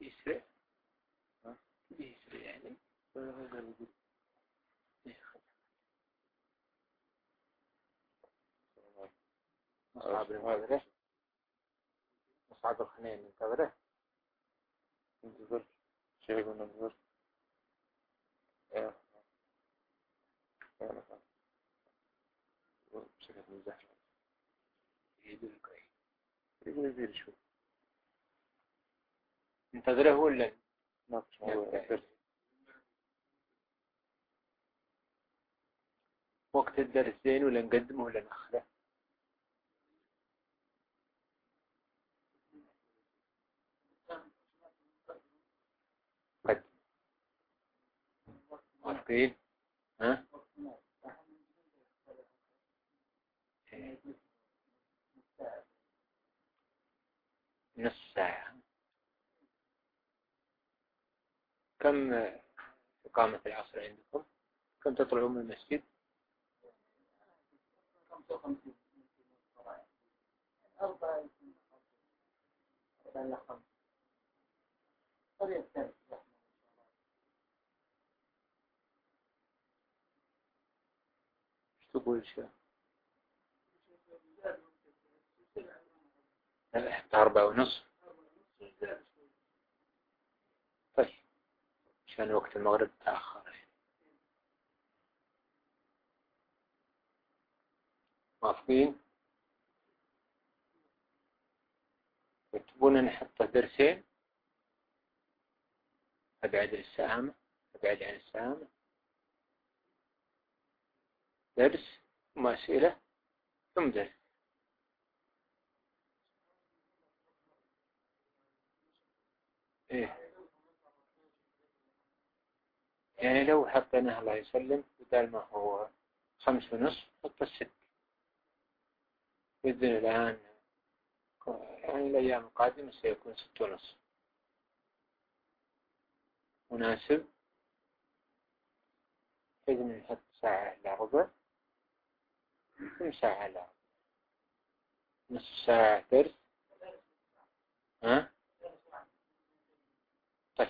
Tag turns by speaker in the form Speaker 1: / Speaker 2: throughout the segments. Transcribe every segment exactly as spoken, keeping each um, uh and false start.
Speaker 1: يسرع يسرع يعني مصعب المنتظره مصعب الخنين منتظره
Speaker 2: انتظر شيء يقول انتظر ايه ايه بشكل مزاح
Speaker 1: يدل كويس
Speaker 2: يقول يدير شوي
Speaker 1: منتظره ولا
Speaker 2: ناقش موضوع الدرس
Speaker 1: وقت الدرس زين ولا نقدمه ولا نأخره قد موافقين ها نص ساعة كم إقامة العصر عندكم كم تطلعون من المسجد
Speaker 3: أربعة إلى خمسة طريقة
Speaker 1: ايش تقول شو أربعة ونصف طيب عشان وقت المغرب تأخر موافقين تبون نحط درسين أبعد السهامة أبعد عن السهامة درس وأسئلة ثم درس إيه يعني لو حطيناه الله يسلم بدل ما هو خمس ونصف حط الست بإذن الآن يعني الأيام القادمة سيكون ست ونصف مناسب إذن نحط ساعة إلا ربع كم ساعة إلا ربع نصف ساعة درس ها طيب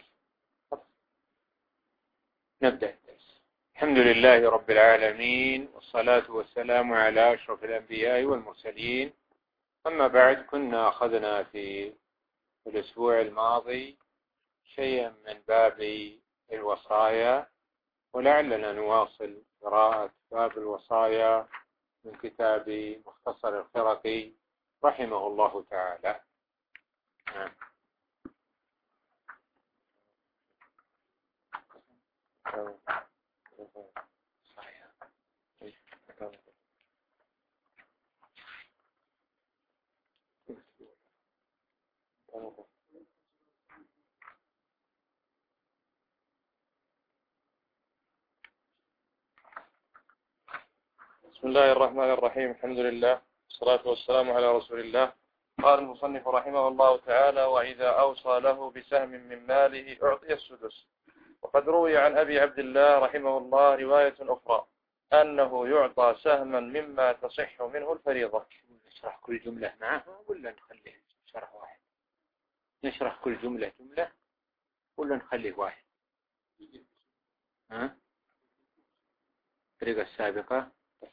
Speaker 1: نبدأ الدرس الحمد لله رب العالمين والصلاة والسلام على أشرف الأنبياء والمرسلين أما بعد كنا أخذنا في الأسبوع الماضي شيئا من باب الوصايا ولعلنا نواصل قراءة باب الوصايا من كتاب مختصر الخرقي رحمه الله تعالى.
Speaker 2: بسم الله الرحمن الرحيم الحمد لله والصلاة والسلام على رسول الله. قال المصنف رحمه الله تعالى: وإذا أوصى له بسهم من ماله أعطي السدس. وقد روي عن أبي عبد الله رحمه الله رواية أخرى أنه يعطى سهما مما تصح منه الفريضة.
Speaker 1: نشرح كل جملة معه ولا نخليه شرح واحد؟ نشرح كل جملة جملة ولا نخليه واحد؟ ها؟ الطريقة السابقة.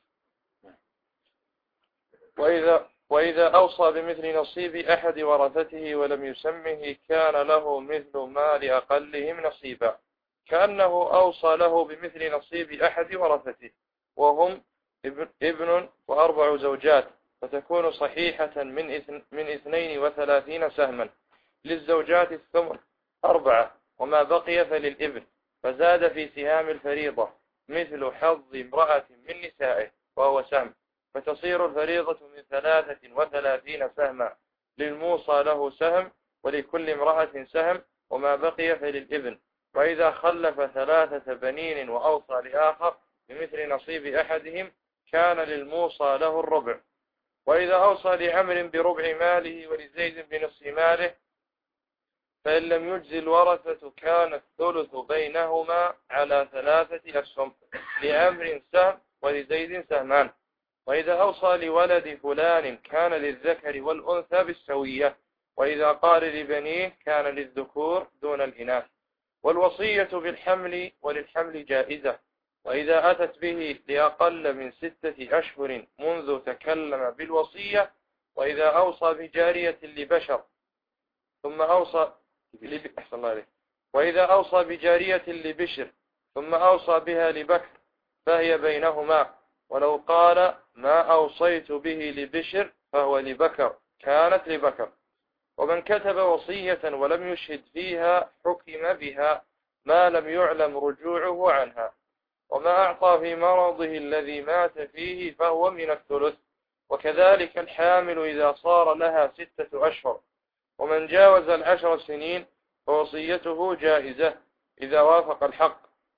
Speaker 2: وإذا, وإذا أوصى بمثل نصيب أحد ورثته ولم يسمه كان له مثل مال أقلهم نصيبا، كأنه أوصى له بمثل نصيب أحد ورثته وهم ابن وأربع زوجات، فتكون صحيحة من من اثنين وثلاثين سهما. للزوجات الثمن أربعة وما بقي فللابن، فزاد في سهام الفريضة مثل حظ امرأة من نسائه وهو سهم، فتصير الفريضة من ثلاثة وثلاثين سهما. للموصى له سهم ولكل امرأة سهم وما بقي فللابن. وإذا خلف ثلاثة بنين وأوصى لآخر بمثل نصيب أحدهم كان للموصى له الربع. وإذا أوصى لعمر بربع ماله ولزيد بنصف ماله فإن لم يجزي الورثة كان الثلث بينهما على ثلاثة أسهم، لعمر سهم ولزيد سهمان. وإذا أوصى لولد فلان كان للذكر والأنثى بالسوية وإذا قال لبنيه كان للذكور دون الإناث. والوصية بالحمل وللحمل جائزة، وإذا أتت به لأقل من ستة أشهر منذ تكلم بالوصية. وإذا أوصى بجارية لبشر ثم أوصى لب... أحسن الله عليه. وإذا أوصى بجارية لبشر ثم أوصى بها لبكر فهي بينهما، ولو قال ما أوصيت به لبشر فهو لبكر كانت لبكر. ومن كتب وصية ولم يشهد فيها حكم بها ما لم يعلم رجوعه عنها. وما أعطى في مرضه الذي مات فيه فهو من الثلث. وكذلك الحامل إذا صار لها ستة أشهر. ومن جاوز العشر سنين فوصيته جائزة إذا وافق الحق.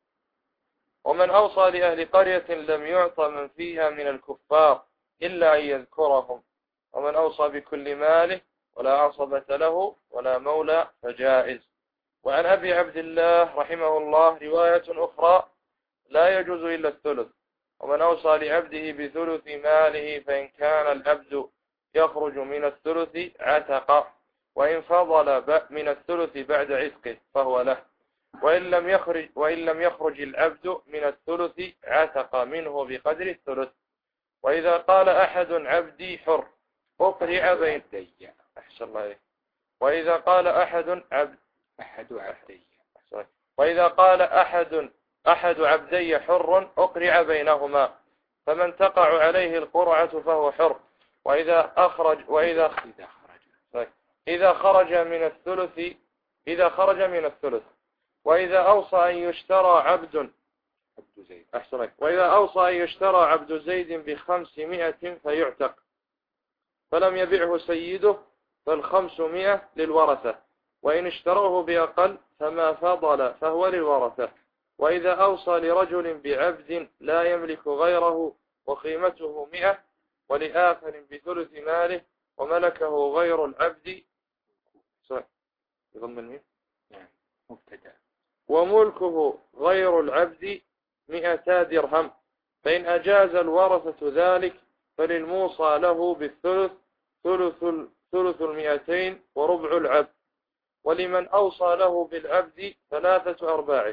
Speaker 2: ومن أوصى لأهل قرية لم يعطى من فيها من الكفار إلا أن يذكرهم. ومن أوصى بكل ماله ولا عصبة له ولا مولى فجائز. وعن أبي عبد الله رحمه الله رواية أخرى لا يجوز إلا الثلث. ومن أوصى لعبده بثلث ماله فإن كان العبد يخرج من الثلث عتق، وإن فضل من الثلث بعد عتقه فهو له. وإن لم يخرج وإن لم يخرج العبد من الثلث عتق منه بقدر الثلث. وإذا قال أحد عبدي حر أقرع بين أحسن الله عليه. وإذا قال أحد عبد
Speaker 1: أحد عبدي
Speaker 2: وإذا قال أحد أحد عبدي حر أقرع بينهما، فمن تقع عليه القرعة فهو حر. وإذا أخرج وإذا خرج إذا خرج من الثلث إذا خرج من الثلث. وإذا أوصى أن يشترى عبد أحسن وإذا أوصى أن يشترى عبد زيد بخمسمائة فيعتق فلم يبعه سيده فالخمسمائة للورثة، وإن اشتروه بأقل فما فضل فهو للورثة. وإذا أوصى لرجل بعبد لا يملك غيره وقيمته مئة ولآخر بثلث ماله وملكه غير العبد يضم الميم
Speaker 1: مبتدأ
Speaker 2: وملكه غير العبد مئتا درهم، فإن أجاز الورثة ذلك فللموصى له بالثلث ثلث ثلث المئتين وربع العبد. ولمن أوصى له بالعبد ثلاثة أرباع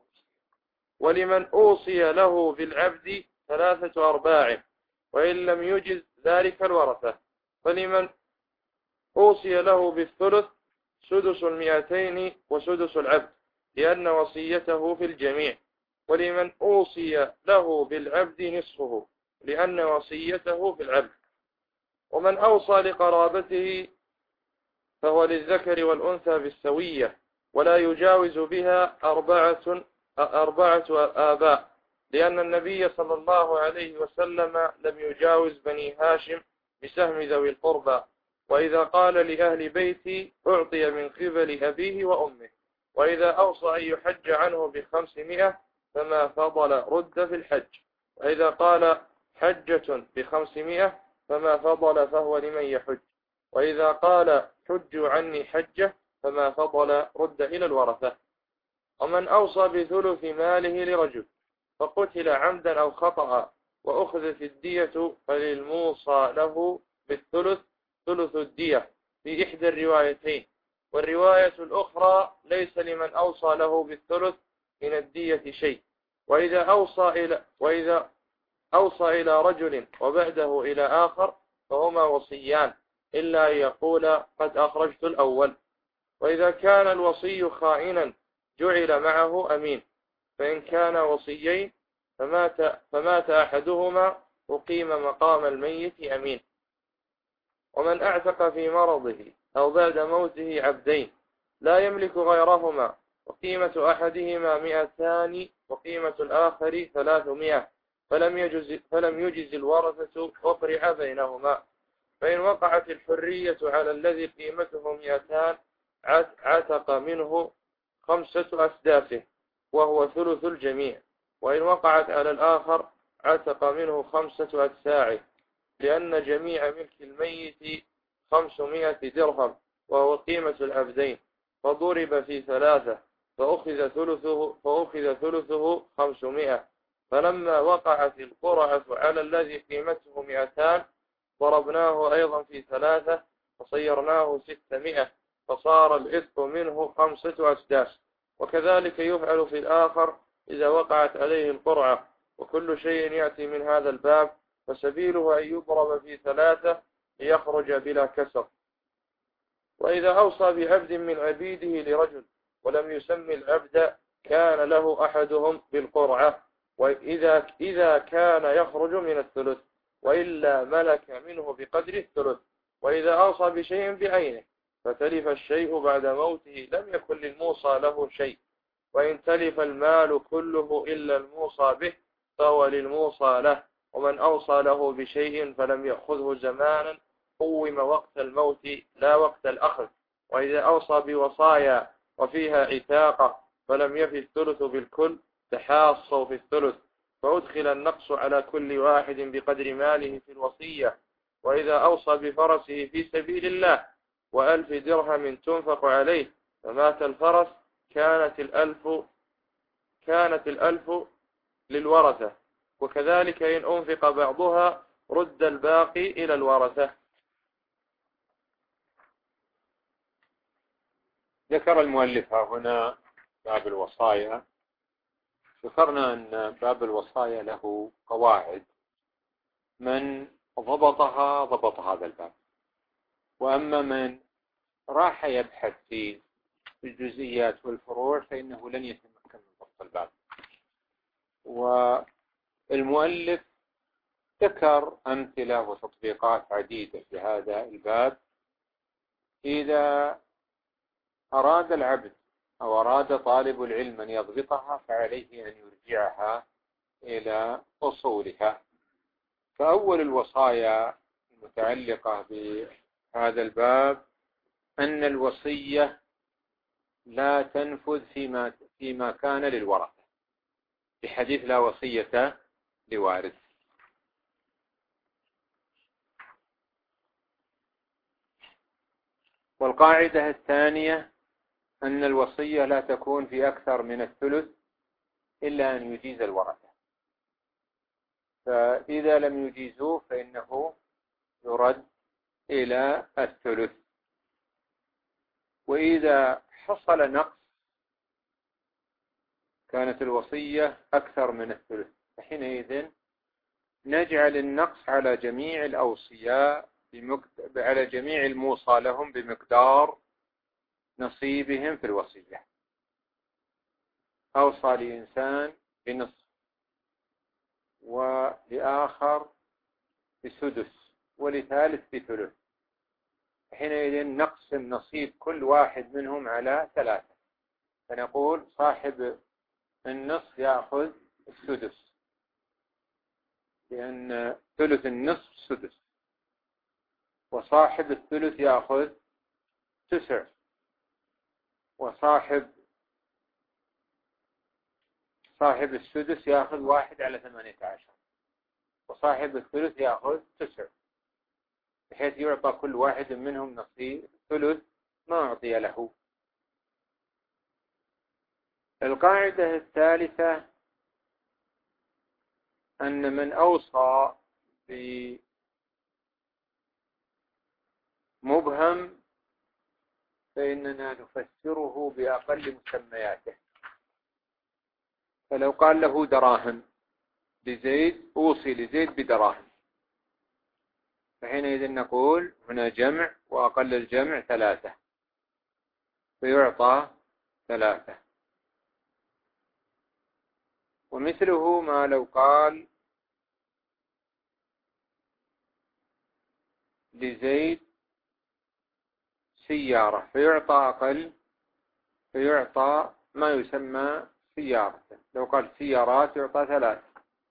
Speaker 2: ولمن أوصي له بالعبد ثلاثة أرباع وإن لم يجز ذلك الورثة. فلمن أوصي له بالثلث سدس المئتين وسدس العبد لأن وصيته في الجميع. ولمن أوصي له بالعبد نصفه لأن وصيته في العبد. ومن أوصى لقرابته فهو للذكر والأنثى بالسوية ولا يجاوز بها أربعة أربعة آباء، لأن النبي صلى الله عليه وسلم لم يجاوز بني هاشم بسهم ذوي القربى. وإذا قال لأهل بيتي أعطي من قبل أبيه وأمه. وإذا أوصى أن يحج عنه بخمسمائة فما فضل رد في الحج. وإذا قال حجة بخمسمائة فما فضل فهو لمن يحج. وإذا قال حجوا عني حجة فما فضل رد إلى الورثة. ومن أوصى بثلث ماله لرجل فقتل عمدا أو خطأ وأخذت الدية فللموصى له بالثلث ثلث الدية في إحدى الروايتين. والرواية الأخرى ليس لمن أوصى له بالثلث من الدية شيء. وإذا أوصى إلى وإذا أوصى إلى رجل وبعده إلى آخر فهما وصيان إلا أن يقول قد أخرجت الأول. وإذا كان الوصي خائنا جعل معه أمين، فإن كان وصيين فمات, فمات أحدهما أقيم مقام الميت أمين. ومن أعتق في مرضه أو بعد موته عبدين لا يملك غيرهما وقيمة أحدهما مئتان وقيمة الآخر ثلاثمائة فلم يجز, فلم يجز الورثة أقرع بينهما. فإن وقعت الحرية على الذي قيمته مئتان عتق منه خمسة أسداسه وهو ثلث الجميع. وإن وقعت على الآخر عتق منه خمسة أتساع، لأن جميع ملك الميت خمسمائة درهم وهو قيمة العبدين، فضرب في ثلاثة فأخذ ثلثه, فأخذ ثلثه خمسمائة. فلما وقعت القرعة على الذي قيمته مئتان ضربناه أيضا في ثلاثة فصيرناه ستمائة فصار الإثق منه خمسة أسداس. وكذلك يفعل في الآخر إذا وقعت عليه القرعة. وكل شيء يأتي من هذا الباب فسبيله أن يضرب في ثلاثة ليخرج بلا كسر. وإذا أوصى بعبد من عبيده لرجل ولم يسمي العبد كان له أحدهم بالقرعة، وإذا إذا كان يخرج من الثلث، وإلا ملك منه بقدر الثلث. وإذا أوصى بشيء بعينه فتلف الشيء بعد موته لم يكن للموصى له شيء، وإن تلف المال كله إلا الموصى به فهو للموصى له. ومن أوصى له بشيء فلم يأخذه زمانا قوم وقت الموت لا وقت الأخذ. وإذا أوصى بوصايا وفيها عتاقة فلم يفي الثلث بالكل تحاصوا في الثلث، فأدخل النقص على كل واحد بقدر ماله في الوصية. وإذا أوصى بفرسه في سبيل الله وألف درهم تنفق عليه فمات الفرس كانت الألف كانت الألف للورثة، وكذلك إن أنفق بعضها رد الباقي إلى الورثة.
Speaker 1: ذكر المؤلف هنا باب الوصايا. ذكرنا أن باب الوصايا له قواعد، من ضبطها ضبط هذا الباب، وأما من راح يبحث في الجزئيات والفروع فإنه لن يتمكن من ضبط الباب. والمؤلف ذكر أمثلة وتطبيقات عديدة في هذا الباب. إذا أراد العبد أو أراد طالب العلم أن يضبطها فعليه أن يرجعها إلى أصولها. فأول الوصايا المتعلقة بهذا الباب أن الوصية لا تنفذ فيما, فيما كان للورثة، بحديث لا وصية لوارث. والقاعدة الثانية أن الوصية لا تكون في أكثر من الثلث إلا أن يجيز الورثة، فإذا لم يجيزوه فإنه يرد إلى الثلث. وإذا حصل نقص كانت الوصية أكثر من الثلث فحينئذ نجعل النقص على جميع الأوصياء على جميع الموصى لهم بمقدار نصيبهم في الوصية. أوصى لإنسان بنصف ولآخر بسدس ولثالث بثلث، حينئذ نقسم نصيب كل واحد منهم على ثلاثة، فنقول صاحب النصف يأخذ السدس لأن ثلث النصف سدس، وصاحب الثلث يأخذ تسع، وصاحب صاحب السدس يأخذ واحد على ثمانية عشر، وصاحب الثلث يأخذ تسع، بحيث يعطى كل واحد منهم نصيب ثلث ما أعطي له. القاعدة الثالثة أن من أوصى بمبهم فإننا نفسره بأقل مسمياته. فلو قال له دراهم لزيد، أوصي لزيد بدراهم، فحينئذ نقول هنا جمع وأقل الجمع ثلاثة فيعطى ثلاثة. ومثله ما لو قال لزيد سيارة فيعطى أقل، فيعطى ما يسمى سيارة. لو قال سيارات يعطى ثلاث.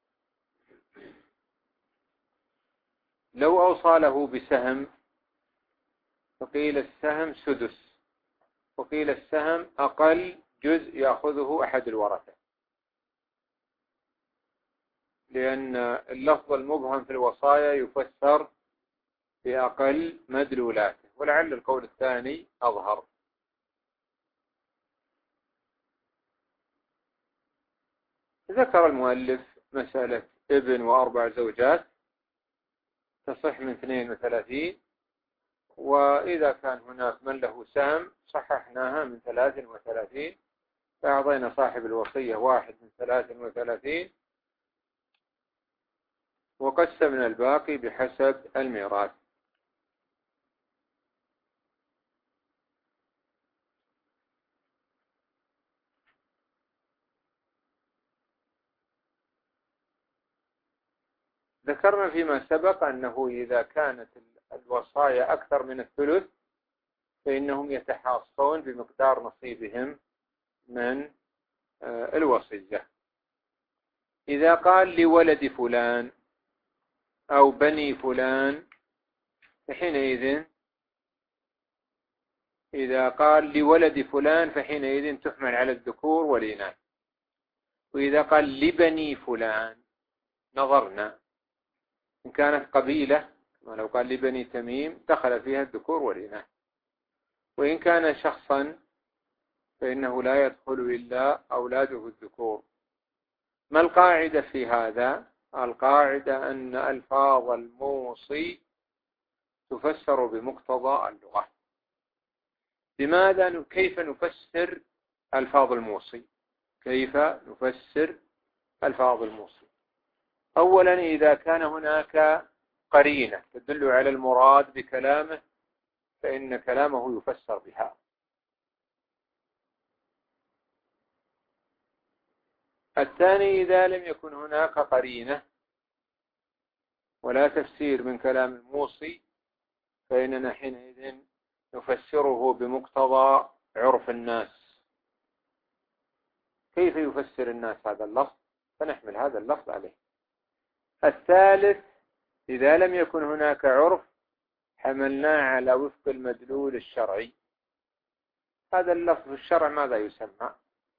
Speaker 1: لو أوصى له بسهم فقيل السهم سدس، وقيل السهم أقل جزء يأخذه أحد الورثة، لأن اللفظ المبهم في الوصايا يفسر بأقل مدلولاته، ولعل القول الثاني أظهر. ذكر المؤلف مسألة ابن وأربع زوجات تصح من اثنين وثلاثين، وإذا كان هناك من له سهم صححناها من ثلاث وثلاثين، فأعطينا صاحب الوصية واحد من ثلاث وثلاثين، وقسمنا الباقي بحسب الميراث. ذكرنا فيما سبق أنه إذا كانت الوصايا أكثر من الثلث فإنهم يتحاصون بمقدار نصيبهم من الوصية. إذا قال لولد فلان أو بني فلان فحينئذ إذا قال لولد فلان فحينئذ تحمل على الذكور والإناث. وإذا قال لبني فلان نظرنا إن كانت قبيلة، ولو قال لبني تميم دخل فيها الذكور والإناث. وإن كان شخصا فإنه لا يدخل إلا أولاده الذكور. ما القاعدة في هذا؟ القاعدة أن ألفاظ الموصي تفسر بمقتضى اللغة. لماذا؟ كيف نفسر ألفاظ الموصي؟ كيف نفسر ألفاظ الموصي؟ أولا إذا كان هناك قرينة تدل على المراد بكلامه فإن كلامه يفسر بها. الثاني إذا لم يكن هناك قرينة ولا تفسير من كلام الموصي فإننا حينئذ نفسره بمقتضى عرف الناس. كيف يفسر الناس هذا اللفظ؟ فنحمل هذا اللفظ عليه. الثالث إذا لم يكن هناك عرف حملناه على وفق المدلول الشرعي. هذا اللفظ في الشرع ماذا يسمى؟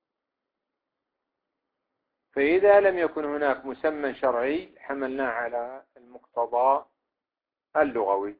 Speaker 1: فإذا لم يكن هناك مسمى شرعي حملناه على المقتضى اللغوي.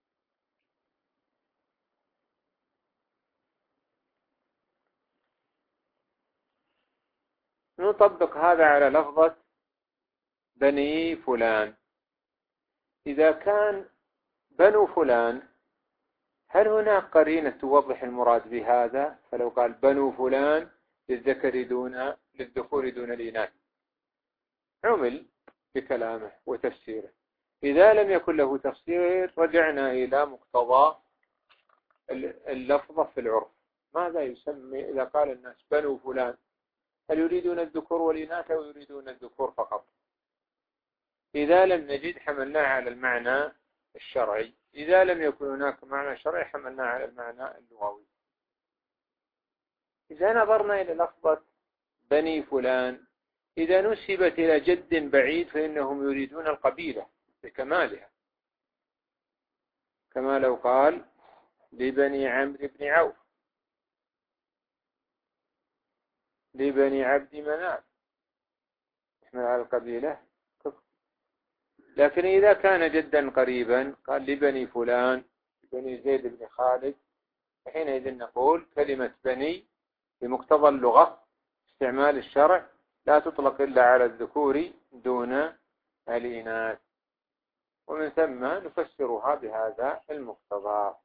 Speaker 1: نطبق هذا على لفظة بني فلان. إذا كان بنو فلان هل هناك قرينة توضح المراد بهذا؟ فلو قال بنو فلان للذكر دون للذكور دون الإناث عمل بكلامه وتفسيره. إذا لم يكن له تفسير رجعنا إلى مقتضى اللفظة في العرف. ماذا يسمي إذا قال الناس بنو فلان؟ هل يريدون الذكور والإناث أو يريدون الذكور فقط؟ إذا لم نجد حملناه على المعنى الشرعي. إذا لم يكن هناك معنى شرعي حملناه على المعنى اللغوي. إذا نظرنا إلى لفظة بني فلان إذا نسبت إلى جد بعيد فإنهم يريدون القبيلة بكمالها، كما لو قال لبني عمرو بن عوف، لبني عبد مناف، يحمل على القبيلة. لكن إذا كان جدا قريبا قال لبني فلان بني زيد بن خالد فحينئذ نقول كلمة بني بمقتضى اللغة استعمال الشرع لا تطلق إلا على الذكور دون الإناث، ومن ثم نفسرها بهذا المقتضى.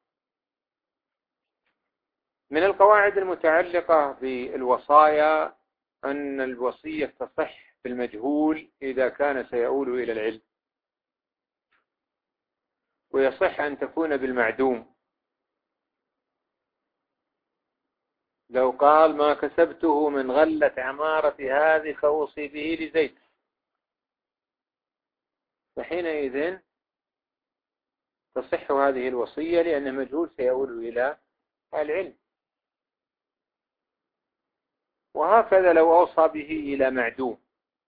Speaker 1: من القواعد المتعلقة بالوصايا أن الوصية تصح بالمجهول إذا كان سيؤول إلى العلم، ويصح أن تكون بالمعدوم. لو قال ما كسبته من غلة عمارة هذه فأوصي به لزيد، فحينئذ تصح هذه الوصية لأن مجهول سيؤول إلى العلم. وهكذا لو أوصى به إلى معدوم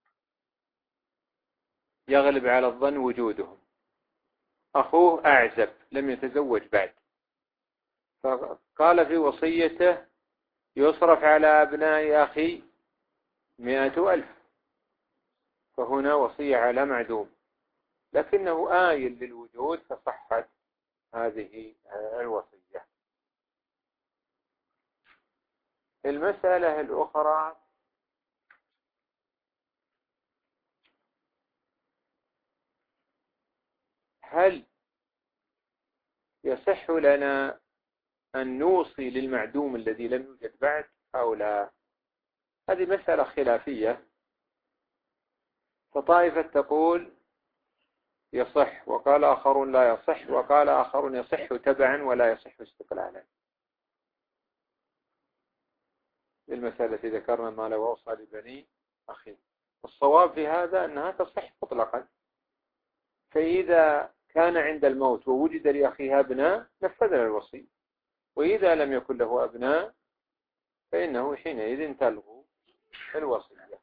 Speaker 1: يغلب على الظن وجودهم، أخوه أعزب لم يتزوج بعد، فقال في وصيته يصرف على أبناء أخي مئة ألف، فهنا وصية على معدوم لكنه آيل للوجود فصحت هذه الوصية. المسألة الأخرى هل يصح لنا أن نوصي للمعدوم الذي لم يوجد بعد أو لا؟ هذه مسألة خلافية، فطائفة تقول يصح، وقال آخرون لا يصح، وقال آخرون يصح تبعا ولا يصح استقلالا. المسألة التي ذكرنا ما لو أوصى لبني أخيه، الصواب في هذا أنها تصح مطلقا، فإذا كان عند الموت ووجد لأخيها أبناء نفذنا الوصي، وإذا لم يكن له أبناء فإنه حينئذ تلغو الوصية.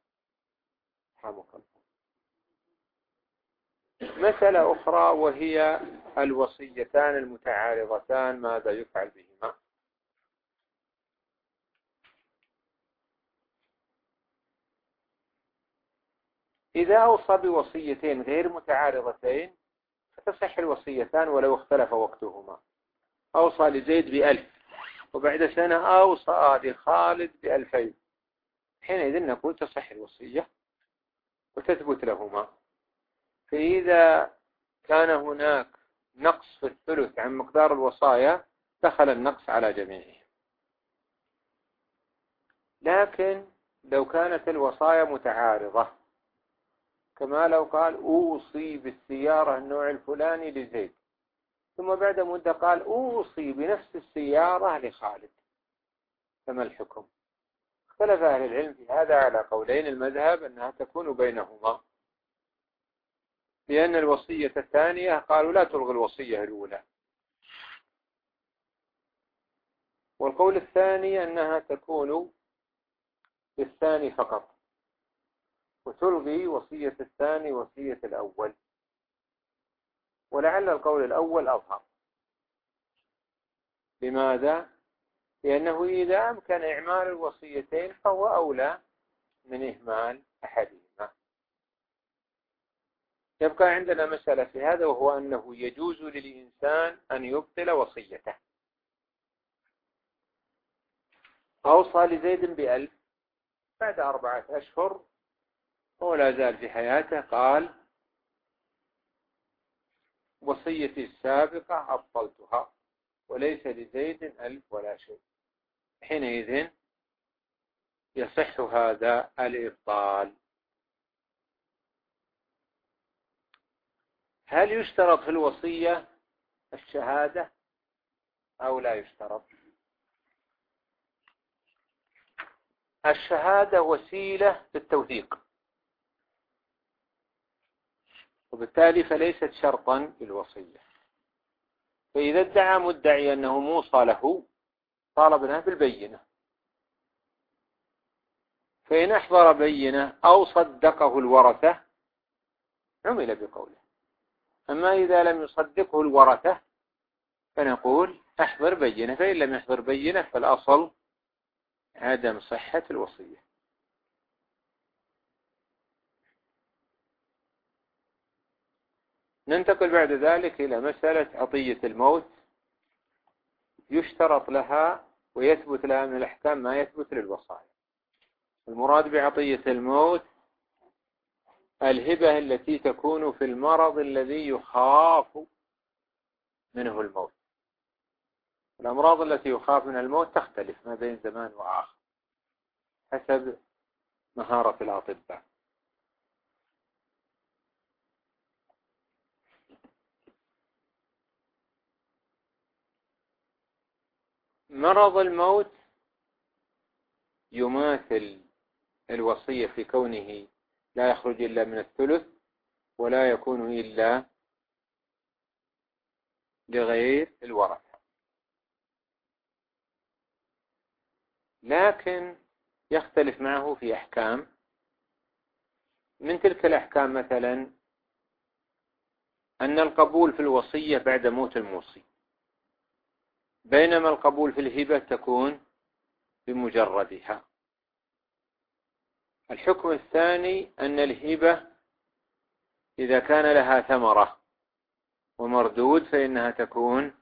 Speaker 1: مسألة أخرى وهي الوصيتان المتعارضتان، ماذا يفعل بهما؟ إذا أوصى بوصيتين غير متعارضتين فتصح الوصيتان ولو اختلف وقتهما. أوصى لزيد بألف وبعد سنة أوصى لخالد بألفين، حينئذ نقول تصح الوصية وتثبت لهما. فإذا كان هناك نقص في الثلث عن مقدار الوصايا دخل النقص على جميعهم. لكن لو كانت الوصايا متعارضة، كما لو قال أوصي بالسيارة النوع الفلاني لزيد، ثم بعد مدة قال أوصي بنفس السيارة لخالد، فما الحكم؟ اختلف أهل العلم في هذا على قولين. المذهب أنها تكون بينهما، لأن الوصية الثانية قالوا لا تلغي الوصية الأولى، والقول الثاني أنها تكون بالثاني فقط وتلغي وصية الثاني وصية الأول، ولعل القول الأول أظهر. لماذا؟ لأنه إذا أمكن إعمال الوصيتين فهو أولى من إهمال أحدهما. يبقى عندنا مسألة في هذا، وهو أنه يجوز للإنسان أن يبطل وصيته. أوصى لزيد بألف، بعد أربعة أشهر هو لا زال في حياته قال وصيتي السابقة أبطلتها وليس لزيد ألف ولا شيء، حينئذ يصح هذا الإبطال. هل يشترط في الوصية الشهادة أو لا يشترط؟ الشهادة وسيلة للتوثيق، وبالتالي فليست شرطا للوصية. فإذا ادعى مدعي أنه موصى له طالبنا بالبينة، فإن أحضر بينة أو صدقه الورثة عمل بقوله. أما إذا لم يصدقه الورثة فنقول أحضر بينة، فإن لم يحضر بينة فالأصل عدم صحة الوصية. ننتقل بعد ذلك إلى مسألة عطية الموت. يشترط لها ويثبت لها من الأحكام ما يثبت للوصايا. المراد بعطية الموت الهبة التي تكون في المرض الذي يخاف منه الموت. الأمراض التي يخاف منها الموت تختلف ما بين زمان وآخر حسب مهارة الأطباء. مرض الموت يماثل الوصية في كونه لا يخرج إلا من الثلث ولا يكون إلا لغير الورثة، لكن يختلف معه في أحكام. من تلك الأحكام مثلا أن القبول في الوصية بعد موت الموصي، بينما القبول في الهبة تكون بمجردها. الحكم الثاني أن الهبة إذا كان لها ثمرة ومردود فإنها تكون،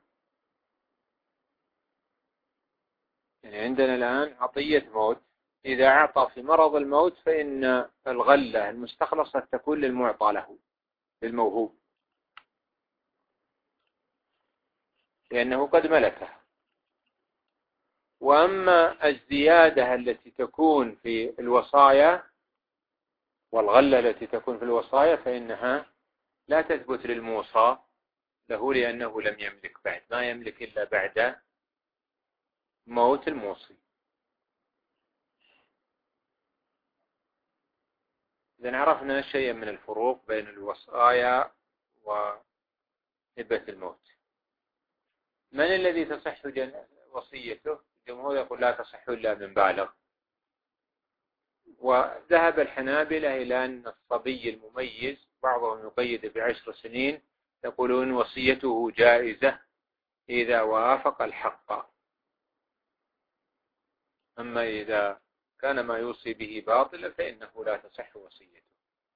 Speaker 1: يعني عندنا الآن عطية موت، إذا أعطى في مرض الموت فإن الغلة المستخلصة تكون للمعطى له للموهوب. لأنه قد ملكها. وأما الزيادة التي تكون في الوصايا والغلة التي تكون في الوصايا فإنها لا تثبت للموصى له، لأنه لم يملك بعد، ما يملك إلا بعد موت الموصي. إذن عرفنا شيئا من الفروق بين الوصايا وهبة الموت. من الذي تصح وصيته؟ الجمهور يقول لا تصح إلا من بالغ. وذهب الحنابلة إلى أن الصبي المميز بعضهم يقيد بعشر سنين، يقولون وصيته جائزة إذا وافق الحق. أما إذا كان ما يوصي به باطلا فإنه لا تصح وصيته.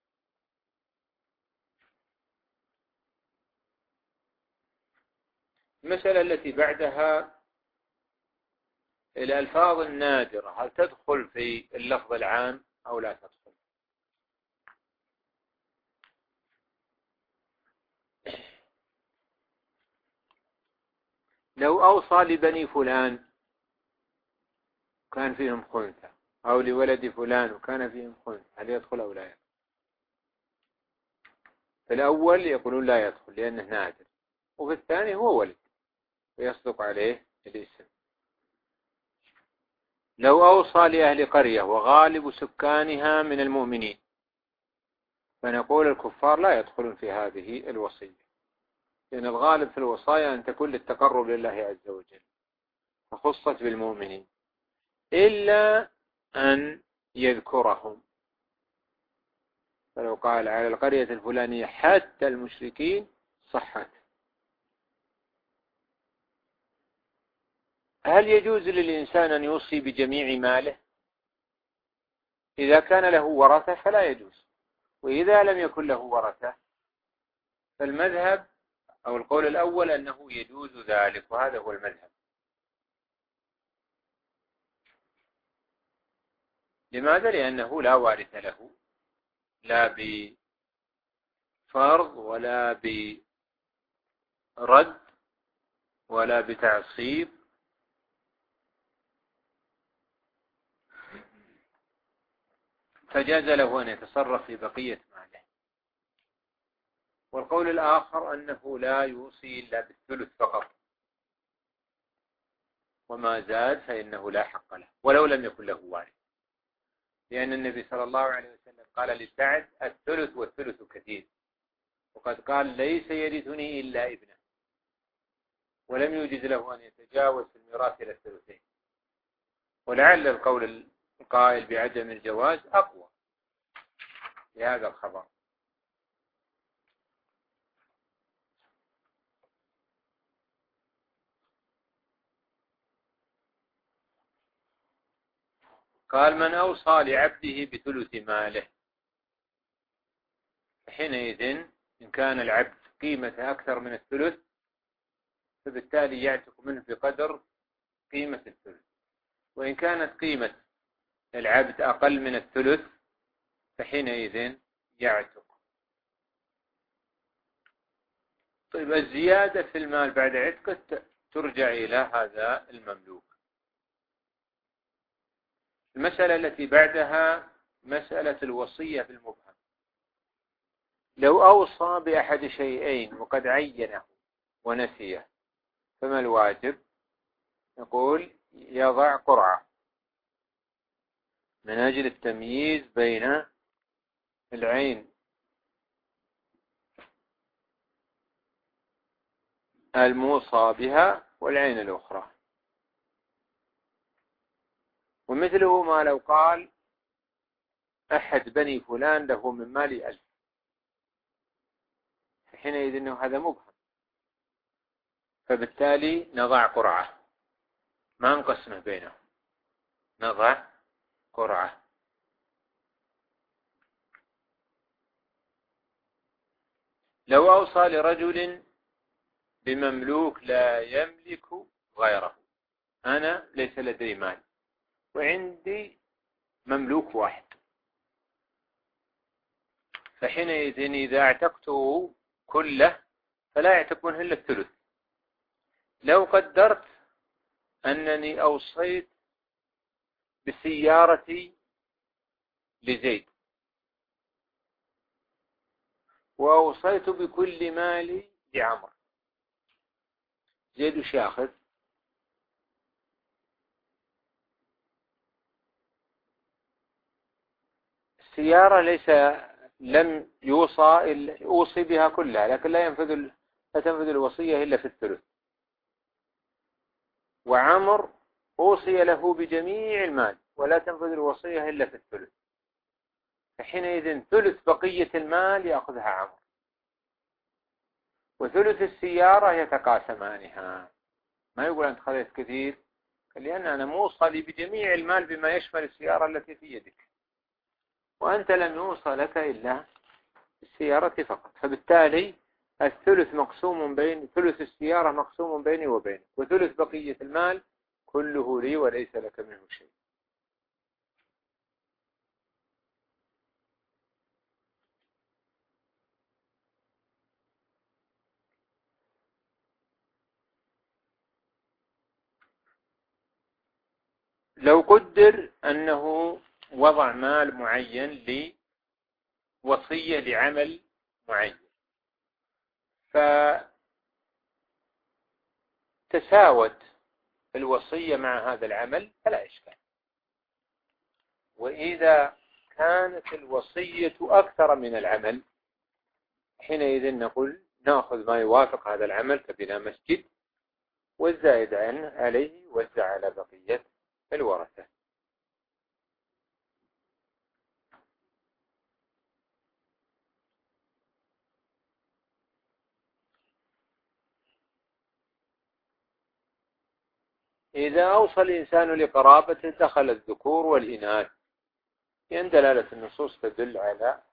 Speaker 1: المسألة التي بعدها الألفاظ النادرة، هل تدخل في اللفظ العام أو لا تدخل؟ لو أوصى لبني فلان كان فيهم خنثى، أو لولد فلان وكان فيهم خنثى، هل يدخل أو لا يدخل؟ في الأول يقولون لا يدخل لأنه نادر، وفي الثاني هو ولد ويصدق عليه الاسم. لو أوصى لأهل قرية وغالب سكانها من المؤمنين فنقول الكفار لا يدخلون في هذه الوصية، لأن الغالب في الوصايا أن تكون للتقرب لله عز وجل، فخصت بالمؤمنين إلا أن يذكرهم. فلو قال على القرية الفلانية حتى المشركين صحت. هل يجوز للإنسان أن يوصي بجميع ماله؟ إذا كان له ورثة فلا يجوز، وإذا لم يكن له ورثة فالمذهب أو القول الأول أنه يجوز ذلك، وهذا هو المذهب. لماذا؟ لأنه لا وارث له، لا بفرض ولا برد ولا بتعصيب، فجاز له أن يتصرف في بقية ماله. والقول الآخر أنه لا يوصي إلا بالثلث فقط، وما زاد فإنه لا حق له ولو لم يكن له وارث، لأن النبي صلى الله عليه وسلم قال لسعد الثلث والثلث كثير، وقد قال ليس يرثني إلا ابنه، ولم يوجد له أن يتجاوز في الميراث إلى الثلثين. ولعل القول القائل بعدم الجواز أقوى لهذا الخبر. قال من أوصى لعبده بثلث ماله، حينئذ إن كان العبد قيمته أكثر من الثلث فبالتالي يعتق منه بقدر قيمة الثلث، وإن كانت قيمة العبد أقل من الثلث فحينئذ يعتق. طيب الزيادة في المال بعد عتقه ترجع إلى هذا المملوك. المسألة التي بعدها مسألة الوصية بالمبهم. لو أوصى بأحد شيئين وقد عينه ونسيه فما الواجب؟ نقول يضع قرعة من أجل التمييز بين العين الموصى بها والعين الأخرى. ومثله ما لو قال أحد بني فلان له من مالي ألف، حينئذ إنه هذا مبهم، فبالتالي نضع قرعة ما نقسمه بينهم، نضع قرعة. لو أوصى لرجل بمملوك لا يملك غيره، أنا ليس لدي مال وعندي مملوك واحد، فحينئذ إذا اعتقته كله فلا يعتق منه إلا الثلث، لو قدرت أنني أوصيت بسيارتي لزيد وأوصيت بكل مالي لعمر، زيد وش ياخذ؟ السيارة ليس لم يوصى أوصي بها كلها، لكن لا ينفذ لا تنفذ الوصية إلا في الثلث. وعمر أوصي له بجميع المال ولا تنفذ الوصية إلا في الثلث، فحينئذ ثلث بقية المال يأخذها عمر، وثلث السيارة يتقاسمانها. ما يقول أنت خذيت كثير، لأن أنا موصى لي بجميع المال بما يشمل السيارة التي في يدك، وأنت لم يوصى لك إلا السيارة فقط، فبالتالي الثلث مقسوم بين ثلث السيارة مقسوم بيني وبينك، وثلث بقية المال كله لي وليس لك منه شيء. لو قدر أنه وضع مال معين لوصية لعمل معين، فتساوت الوصية مع هذا العمل فلا إشكال. وإذا كانت الوصية أكثر من العمل حينئذ نقول نأخذ ما يوافق هذا العمل كبناء مسجد، والزائد عنه عليه وزع على بقية الورثة. إذا أوصى الإنسان لقرابته دخل الذكور والإناث، لأن دلالة النصوص تدل على.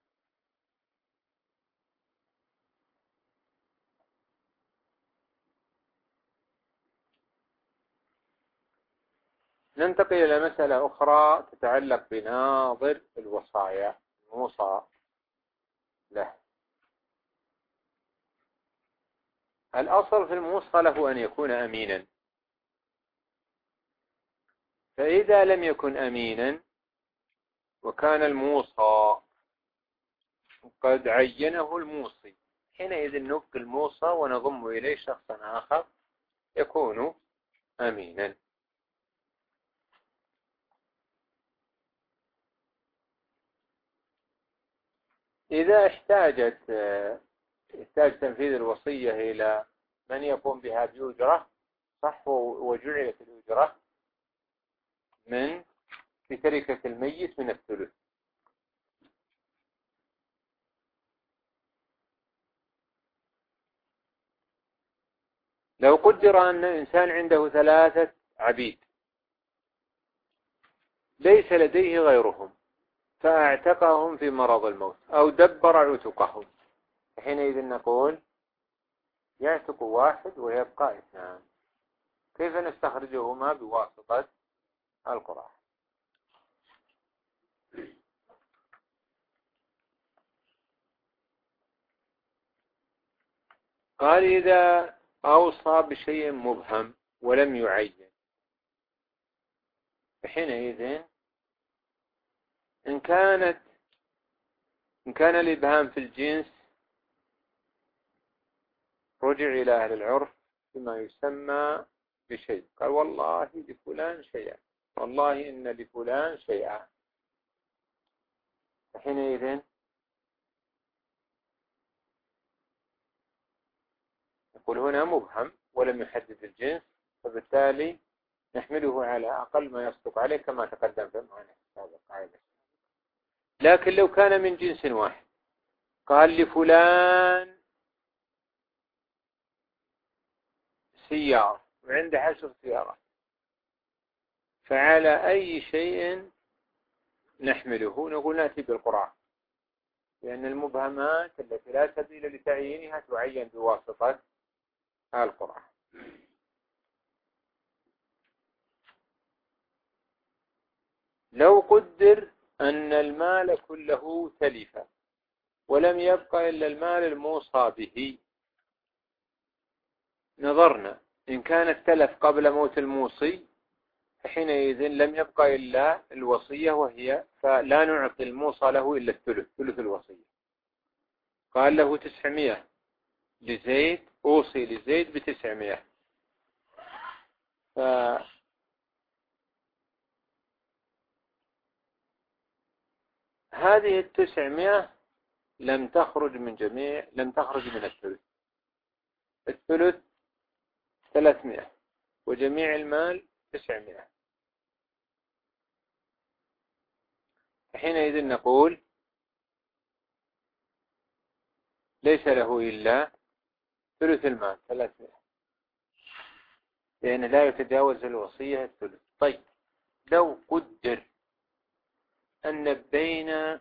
Speaker 1: ننتقل إلى مسألة أخرى تتعلق بناظر الوصايا الموصى له. الأصل في الموصى له أن يكون أمينا، فإذا لم يكن أمينا وكان الموصى قد عينه الموصي، حينئذ نبقي الموصى ونضم إليه شخصا آخر يكون أمينا. إذا احتاجت احتاج تنفيذ الوصية إلى من يقوم بها بأجرة صح، وجعلت الأجرة من بتركة الميت من الثلث. لو قدر أن إنسان عنده ثلاثة عبيد ليس لديه غيرهم فاعتقهم في مرض الموت أو دبر عتقهم، حينئذ نقول يعتق واحد ويبقى اثنان. كيف نستخرجهما؟ بواسطة القرآن. قال إذا أوصى بشيء مبهم ولم يعين، فحينئذ إن كانت إن كان الإبهام في الجنس رجع إلى أهل العرف بما يسمى بشيء، قال والله لفلان شيئا، والله إن لفلان شيئا، فحينئذ يقول هنا مبهم ولم يحدد الجنس، فبالتالي نحمله على أقل ما يصدق عليه كما تقدم في المعنى السابق. لكن لو كان من جنس واحد قال لفلان سيارة وعنده عشر سيارات، فعلى أي شيء نحمله؟ نقول نأتي بالقرآن، لأن المبهمات التي لا سبيل لتعيينها تعين بواسطة القرآن. لو قدر أن المال كله تلف ولم يبقى إلا المال الموصى به، نظرنا إن كان التلف قبل موت الموصي فحينئذ لم يبقى إلا الوصية، وهي فلا نعطي الموصى له إلا الثلث، ثلث الوصية. قال له تسعمائة لزيد، أوصي لزيد بتسعمائة، فهذه التسعمائة لم تخرج من جميع لم تخرج من الثلث. الثلث ثلاثمائة وجميع المال تسعمائة. حينئذ نقول ليس له إلا ثلث المال ثلاثمائة، لأن لا يتجاوز الوصية الثلث. طيب لو قدر أن بين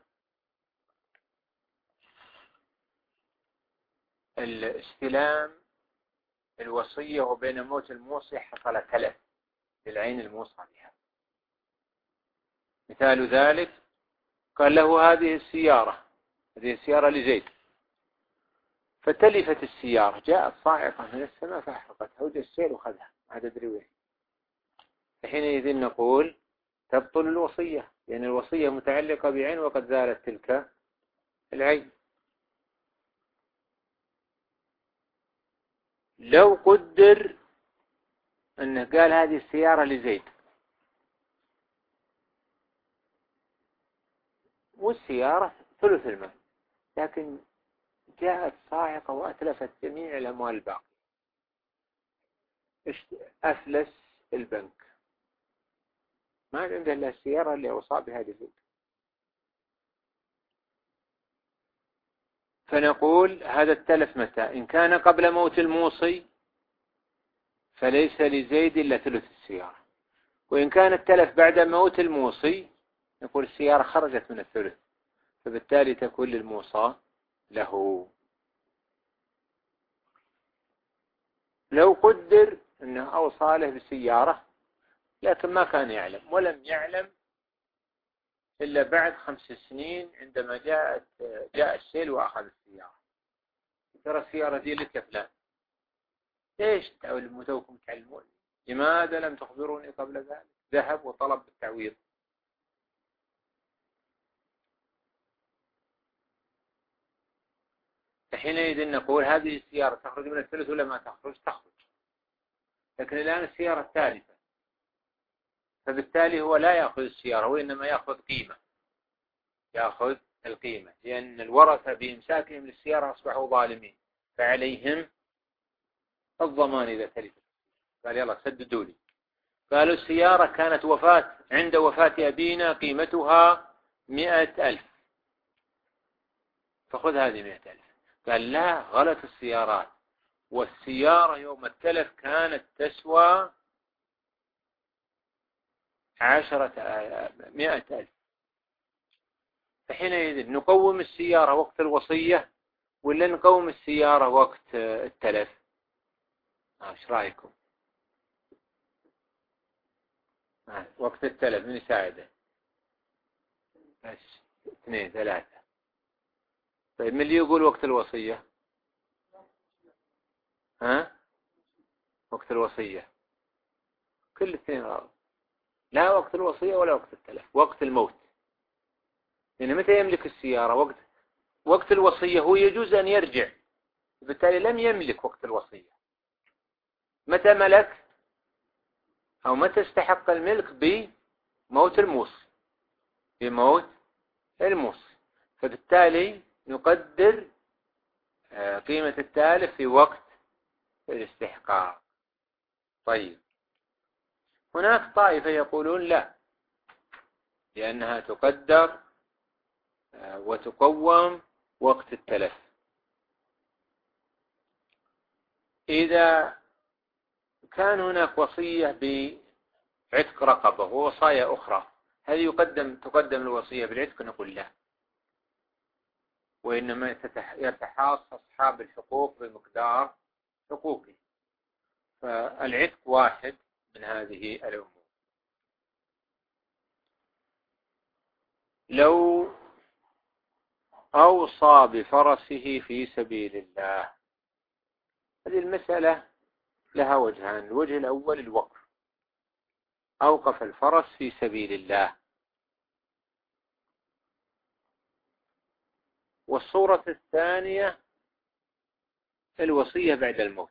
Speaker 1: الاستلام الوصية وبين موت الموصي حصل تلف للعين الموصى بها، مثال ذلك قال له هذه السيارة هذه السيارة لزيد، فتلفت السيارة، جاءت صاعقة من السماء فأحرقتها وجاء السيل وخذها ما تدري وين. حينئذ نقول تبطل الوصية، لأن يعني الوصية متعلقة بعين وقد زالت تلك العين. لو قدر أنه قال هذه السيارة لزيد والسيارة ثلث المال، لكن جاءت صاعقة وأتلفت جميع الأموال الباقية، أفلس البنك، ما عنده إلا السيارة اللي أوصى بها لزيد. فنقول هذا التلف متى؟ إن كان قبل موت الموصي فليس لزيد إلا ثلث السيارة، وإن كان التلف بعد موت الموصي نقول السيارة خرجت من الثلث، فبالتالي تكون للموصى له. لو قدر أنه أوصى له بالسيارة لكن ما كان يعلم، ولم يعلم إلا بعد خمس سنين عندما جاءت جاء السيل وأخذ السيارة، ترى السيارة دي لك يا فلان، ليش تعلموكم تعلمون؟ لماذا لم تخبروني قبل ذلك؟ ذهب وطلب بالتعويض. حينئذ نقول هذه السيارة تخرج من الثلث ولا ما تخرج؟ تخرج، لكن الآن السيارة الثالثة، فبالتالي هو لا يأخذ السيارة وإنما يأخذ قيمة، يأخذ القيمة، لأن الورثة بإمساكهم للسيارة أصبحوا ظالمين، فعليهم الضمان إذا تلفت. قال يلا سددوا لي. قالوا السيارة كانت وفاة عند وفاة أبينا قيمتها مئة ألف، فخذ هذه مئة ألف. قال لا، غلط السيارات، والسيارة يوم التلف كانت تسوى عشرة مئة ألف. فحينئذ نقوم السيارة وقت الوصية ولا نقوم السيارة وقت التلف؟ ايش رايكم؟ وقت التلف من يساعده؟ بس اثنين ثلاثة. طيب من اللي يقول وقت الوصية؟ ها؟ وقت الوصية كل اثنين غلط، لا وقت الوصية ولا وقت التلف، وقت الموت. يعني متى يملك السيارة؟ وقت وقت الوصية هو يجوز أن يرجع، بالتالي لم يملك وقت الوصية. متى ملك أو متى استحق الملك؟ بموت الموصي، بموت الموصي، فبالتالي نقدر قيمة التالف في وقت الاستحقاق. طيب هناك طائفة يقولون لا، لأنها تقدر وتقوم وقت التلف. إذا كان هناك وصية بعتق رقبة ووصايا أخرى، هل يقدم تقدم الوصية بالعتق؟ نقول لا، وإنما يتحاص أصحاب الحقوق بمقدار حقوقه، فالعتق واحد من هذه الأمور. لو أوصى بفرسه في سبيل الله، هذه المسألة لها وجهان. الوجه الأول الوقف، أوقف الفرس في سبيل الله. والصورة الثانية الوصية بعد الموت.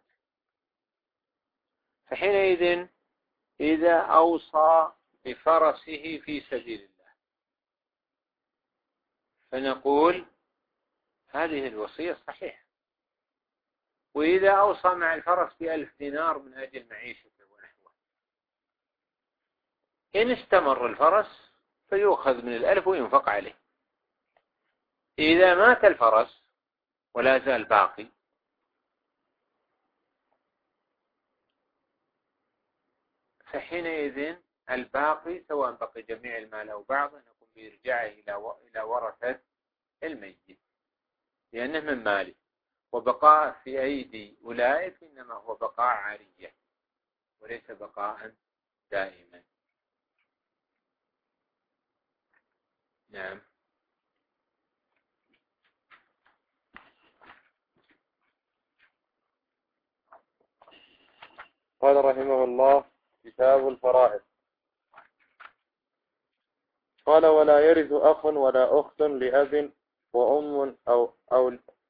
Speaker 1: فحينئذ إذا أوصى بفرسه في سبيل الله فنقول هذه الوصية صحيحة. وإذا أوصى مع الفرس بألف دينار من أجل معيشته ونحوه، إن استمر الفرس فيؤخذ من الألف وينفق عليه. إذا مات الفرس ولا زال باقي فحينئذ الباقي سواء بقي جميع المال أو بعضه نقوم بإرجاعه إلى ورثة الميت لأنه من ماله، وبقاء في أيدي أولئك إنما هو بقاء عارية وليس بقاء دائما. نعم.
Speaker 2: قال رحمه الله: كتاب الفرائض. قال: ولا يرث أخ ولا أخت لأب وأم أو أو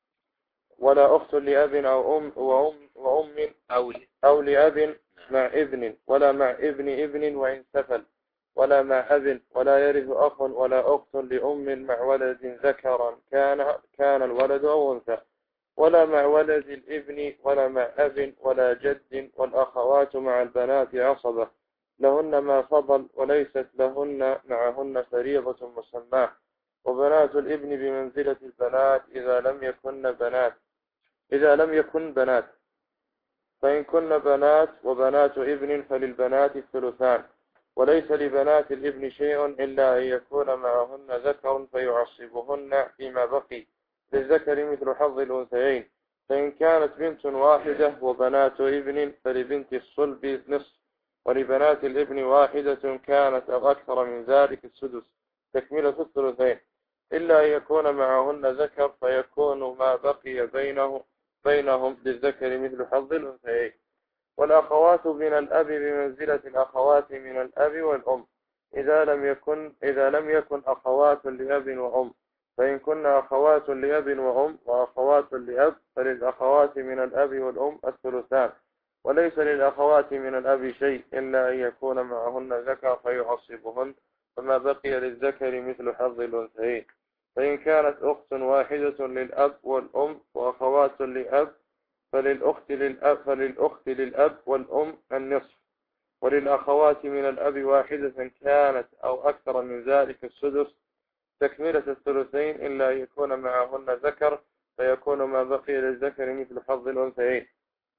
Speaker 2: ولا أخت لأب أو أم وأم وأم
Speaker 1: أو
Speaker 2: أو لأب مع ابن ولا مع ابن ابن وإن سفل، ولا مع أب، ولا يرث أخ ولا أخت لأم مع ولد ذكرا كان كان الولد أو أنثى، ولا مع ولد الابن ولا مع أب ولا جد، والأخوات مع البنات عصبة لهن ما فضل وليست لهن معهن فريضة مسماه، وبنات الابن بمنزلة البنات إذا لم يكن بنات إذا لم يكن بنات فإن كن بنات وبنات ابن فللبنات الثلثان، وليس لبنات الابن شيء إلا أن يكون معهن ذكر فيعصبهن فيما بقي للذكر مثل حظ الأنثيين، فإن كانت بنت واحدة وبنات ابن فلبنت الصلب نصف، ولبنات الابن واحدة كانت أو أكثر من ذلك السدس تكملة الثلثين، إلا أن يكون معهن ذكر فيكون ما بقي بينه بينهم للذكر مثل حظ الأنثيين. والأخوات من الأب بمنزلة الأخوات من الأب والأم إذا لم يكن إذا لم يكن أخوات لأب وأم، فإن كن أخوات لأب وأم وأخوات لأب فللأخوات من الأب والأم الثلثان، وليس للأخوات من الأب شيء إلا أن يكون معهن ذكر فيعصبهن، فما بقي للذكر مثل حظ الأنثيين. فإن كانت أخت واحدة للأب والأم وأخوات لأب فللأخت للأب فللأخت للأب والأم النصف، وللأخوات من الأب واحدة كانت أو أكثر من ذلك السدس تكملة الثلثين، إلا أن يكون معهن ذكر فيكون ما بقي للذكر مثل حظ الأنثيين.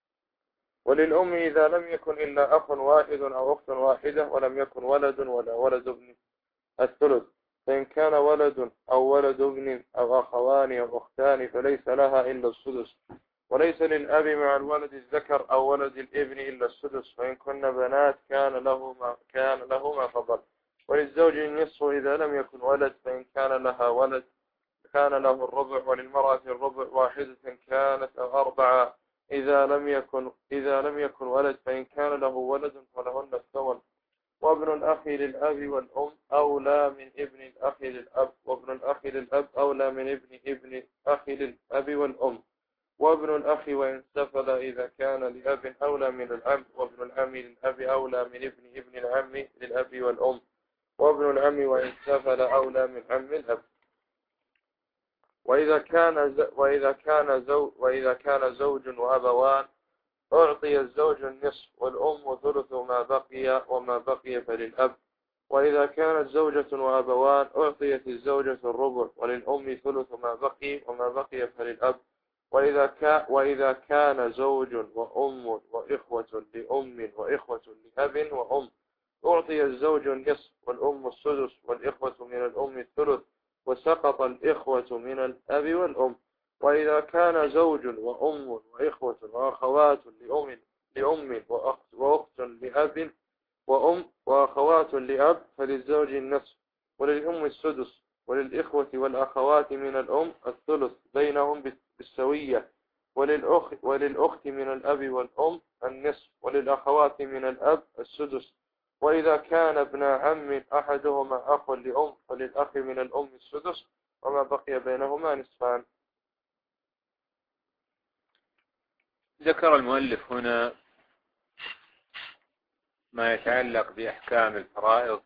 Speaker 2: وللأم إذا لم يكن إلا أخ واحد أو أخت واحدة ولم يكن ولد ولا ولد ابن الثلث، فإن كان ولد أو ولد ابن أو أخوان أو أختان فليس لها إلا السدس، وليس للأب مع الولد الذكر أو ولد الابن إلا السدس، فإن كن بنات كان له ما كان له ما فضل. وللزوج النصف إذا لم يكن ولد، فإن كان لها ولد كان له الربع، وللمرأة الربع واحدة كانت أو أربعة إذا لم يكن إذا لم يكن ولد، فإن كان له ولد فلهن الثمن. وابن الأخ للأب والأم أولى من ابن الأخ للأب، وابن الأخ للأب أولى من ابن ابن الأخ للأب والأم، وابن الأخ وإن سفل إذا كان لأب أولى من العم، وابن العم للأب أولى من ابن ابن العم للأب والأم، وابن العم وإن سفل أولى من عم الأب. وإذا كان ز... وإذا كان زو... وإذا كان زوج وأبوان أعطي الزوج النصف، والأم ثلث ما بقي، وما بقي فللأب. وإذا كانت زوجة وأبوان أعطيت الزوجة الربع، وللأم ثلث ما بقي، وما بقي فللأب. وإذا كان وإذا كان زوج وأم وإخوة لأم وإخوة لأب وأم أعطي الزوج النصف، والأم السدس، والإخوة من الأم الثلث، وسقط الإخوة من الأب والأم. وإذا كان زوج وأم وإخوة وأخوات لأم لأم وأخت وأخت لأب وأم وأخوات لأب فللزوج النصف، وللأم السدس، وللإخوة والأخوات من الأم الثلث بينهم بالسوية، وللأخ وللأخت من الأب والأم النصف، وللأخوات من الأب السدس. وإذا كان ابن عم أحدهما أخ لأم فللأخ من الأم السدس، وما بقي بينهما نصفان.
Speaker 1: ذكر المؤلف هنا ما يتعلق بأحكام الفرائض،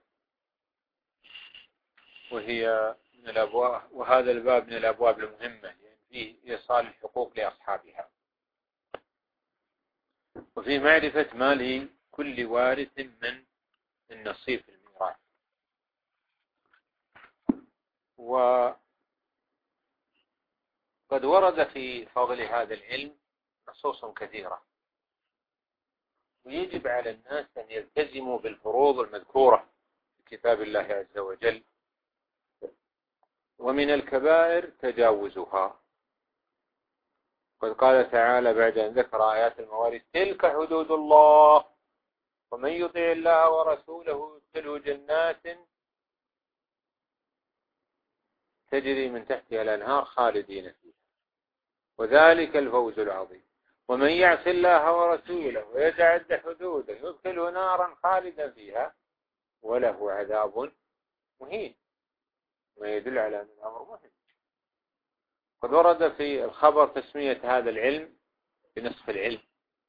Speaker 1: وهي من الأبواب، وهذا الباب من الأبواب المهمة يعني فيه إيصال الحقوق لأصحابها، وفي معرفة ما لكل وارث من النصيب في الميراث. وقد ورد في فضل هذا العلم نصوص كثيرة، ويجب على الناس أن يلتزموا بالفروض المذكورة في كتاب الله عز وجل، ومن الكبائر تجاوزها. قد قال تعالى بعد أن ذكر آيات المواريث: تلك حدود الله ومن يطع الله ورسوله يدخله جنات تجري من تحتها الأنهار خالدين فيها وذلك الفوز العظيم، ومن يعص الله ورسوله ويتعد حدوده يدخله نارا خالدا فيها وله عذاب مهين. ما يدل على أن الأمر مهم. قد ورد في الخبر تسمية هذا العلم بنصف العلم،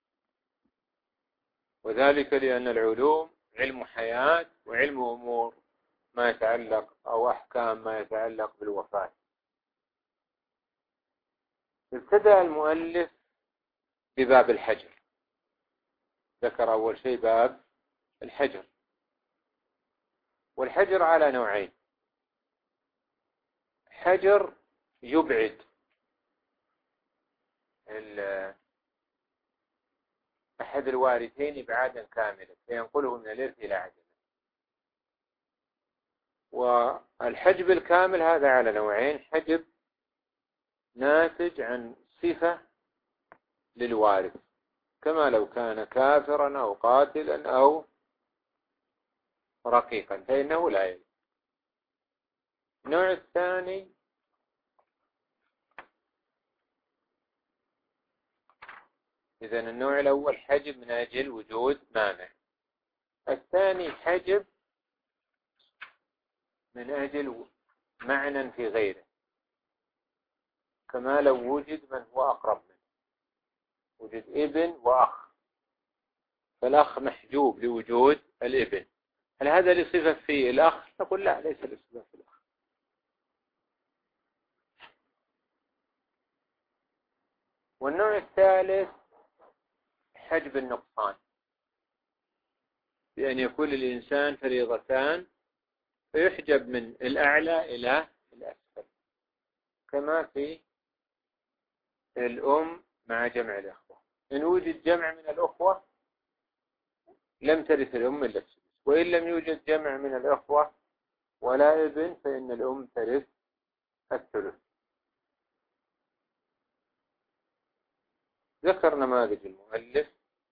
Speaker 1: وذلك لأن العلوم علم حياة وعلم أمور ما يتعلق أو أحكام ما يتعلق بالوفاة. ابتدأ المؤلف بباب الحجر، ذكر أول شيء باب الحجر. والحجر على نوعين: حجر يبعد أحد الوارثين إبعادا كاملا فينقله من الإرث إلى عدمه. والحجب الكامل هذا على نوعين: حجب ناتج عن صفة للوارث كما لو كان كافرا أو قاتلا أو رقيقا فإنه لا يلي. النوع الثاني إذن النوع الأول حجب من أجل وجود مانع، الثاني حجب من أجل معنى في غيره كما لو وجد من هو أقرب منه، وجد ابن وأخ فالأخ محجوب لوجود الابن، هل هذا لصفة في الأخ؟ نقول لا، ليس لصفة في الأخ. والنوع الثالث حجب النقصان، بأن يكون للإنسان فريضتان فيحجب من الأعلى إلى الأسفل كما في الأم مع جمع الأخوة. إن وجد جمع من الأخوة لم ترث الأم إلا السدس، وإن لم يوجد جمع من الأخوة ولا ابن فإن الأم ترث الثلث. ذكر نماذج المؤلف: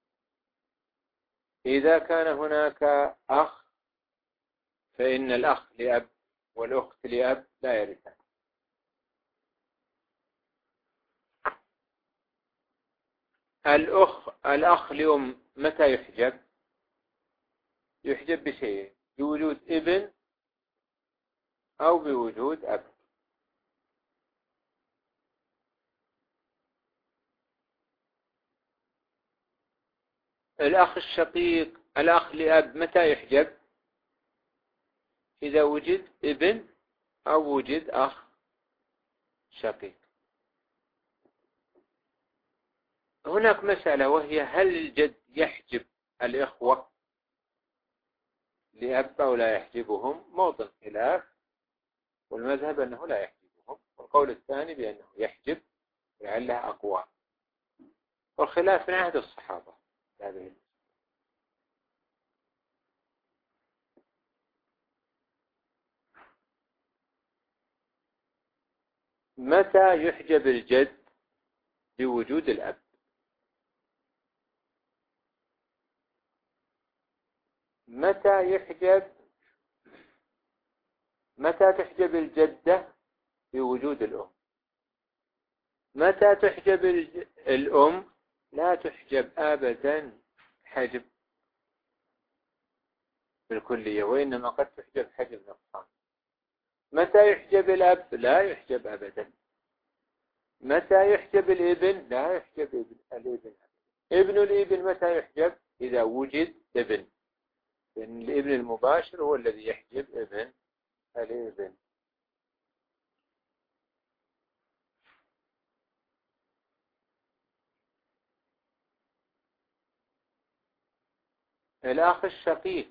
Speaker 1: إذا كان هناك أخ فإن الأخ لأب والأخت لأب لا يرثان. الأخ الأخ لأم متى يحجب؟ يحجب بشيء: بوجود ابن أو بوجود أب. الأخ الشقيق الأخ لأب متى يحجب؟ إذا وجد ابن أو وجد أخ شقيق. هناك مسألة وهي: هل الجد يحجب الإخوة لأب أو لا يحجبهم؟ موطن خلاف، والمذهب أنه لا يحجبهم، والقول الثاني بأنه يحجب لعله أقوى، والخلاف من عهد الصحابة هذه. متى يحجب الجد بوجود الأب؟ متى يحجب متى تحجب الجدة بوجود الأم؟ متى تحجب الأم؟ لا تحجب أبدا حجب بالكلية، وإنما قد تحجب حجب نقصان. متى يحجب الأب؟ لا يحجب أبدا. متى يحجب الابن؟ لا يحجب ابن الابن. ابن الابن متى يحجب؟ إذا وجد ابن، لأن الابن المباشر هو الذي يحجب ابن الابن. الأخ الشقيق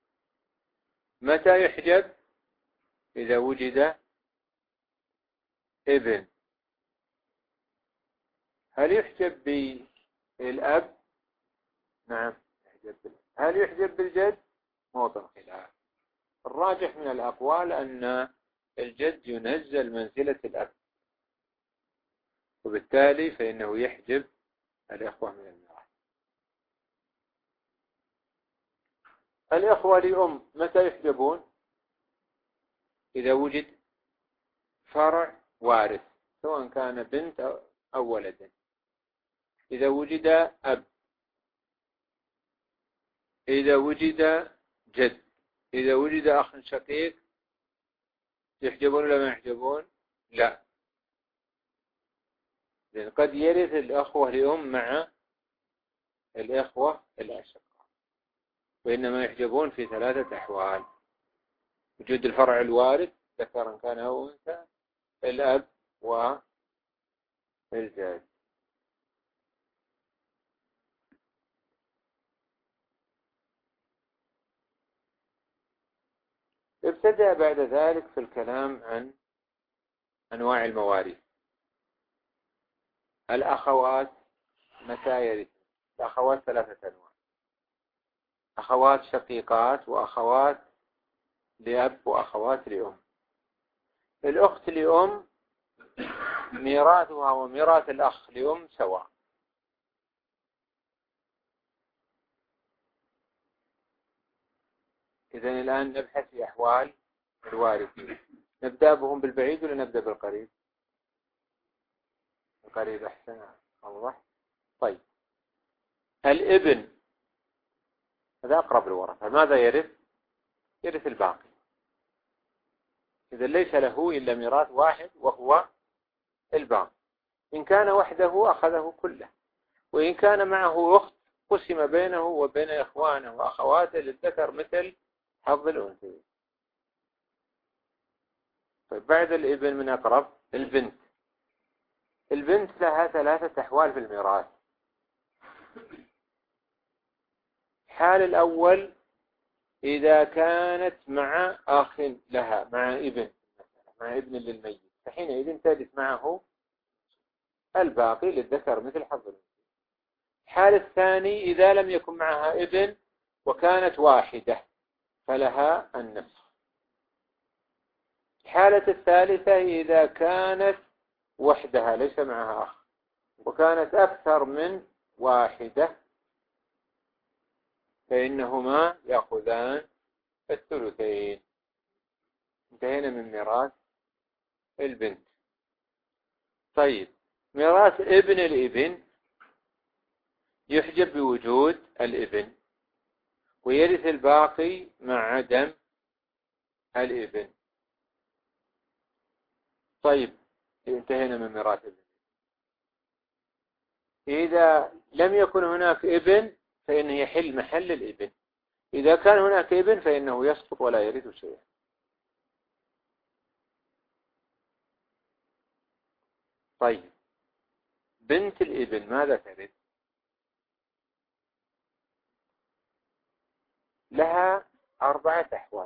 Speaker 1: متى يحجب؟ إذا وجد ابن. هل يحجب بالأب؟ نعم يحجب بالأب. هل يحجب بالجد؟ موضع خلاف. الراجح من الأقوال أن الجد ينزل منزلة الأب، وبالتالي فإنه يحجب الإخوة من الميراث. الإخوة لأم متى يحجبون؟ إذا وجد فرع وارث، سواء كان بنت أو ولد. إذا وجد أب، إذا وجد جد، إذا وجد أخ شقيق، يحجبون ولا ما يحجبون؟ لا، لأن قد يرث الأخوة لأم مع الإخوة الأشقاء، وإنما يحجبون في ثلاثة أحوال: وجود الفرع الوارث ذكرا كان أو أنثى، الأب، والجد. ابتدأ بعد ذلك في الكلام عن أنواع المواريث. الأخوات متى يرث؟ الأخوات ثلاثة أنواع: أخوات شقيقات، وأخوات لأب، وأخوات لأم. الأخت لأم ميراثها وميراث الأخ لأم سواء. إذن الآن نبحث في أحوال الوارثين. نبدأ بهم بالبعيد ولا نبدأ بالقريب؟ القريب أحسن أوضح. طيب، الابن هذا أقرب الورثة، ماذا يرث؟ يرث الباقي. إذا ليس له إلا ميراث واحد وهو الباقي. إن كان وحده أخذه كله، وإن كان معه أخت قسم بينه وبين إخوانه وأخواته للذكر مثل حظ الأنثيين. طيب، بعد الابن من أقرب البنت. البنت لها ثلاثة أحوال في الميراث. الحال الأول إذا كانت مع أخ لها، مع ابن، مع ابن للميت، فحينئذ ترث معه الباقي للذكر مثل حظ الأنثيين. الحال الثاني إذا لم يكن معها ابن وكانت واحدة فلها النصف. الحالة الثالثة إذا كانت وحدها ليس معها أخ وكانت أكثر من واحدة فإنهما يأخذان الثلثين. انتهينا من ميراث البنت. طيب، ميراث ابن الابن يحجب بوجود الابن، ويرث الباقي مع عدم الابن. طيب، انتهينا من ميراث الابن. إذا لم يكن هناك ابن فإنه يحل محل الابن. إذا كان هناك ابن فإنه يسقط ولا يرث شيئا. طيب، بنت الابن ماذا ترث؟ لها أربعة أحوال.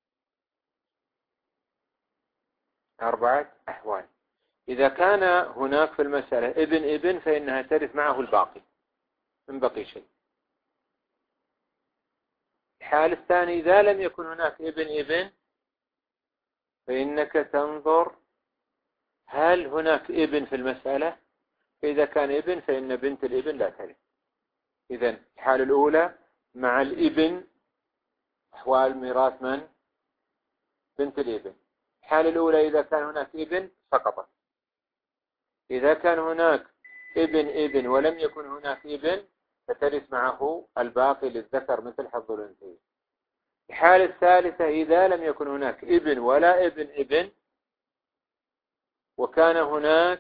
Speaker 1: أربعة أحوال. إذا كان هناك في المسألة ابن ابن فإنها ترث معه الباقي من بقي شيء. الحال الثاني إذا لم يكن هناك ابن ابن فإنك تنظر هل هناك ابن في المسألة، فإذا كان ابن فإن بنت الابن لا ترث. إذن الحالة الأولى مع الابن أحوال ميراث من؟ بنت الابن. الحالة الأولى إذا كان هناك ابن سقطت. إذا كان هناك ابن ابن ولم يكن هناك ابن فترث معه الباقي للذكر مثل حظ الأنثيين. الحالة الثالثة إذا لم يكن هناك ابن ولا ابن ابن وكان هناك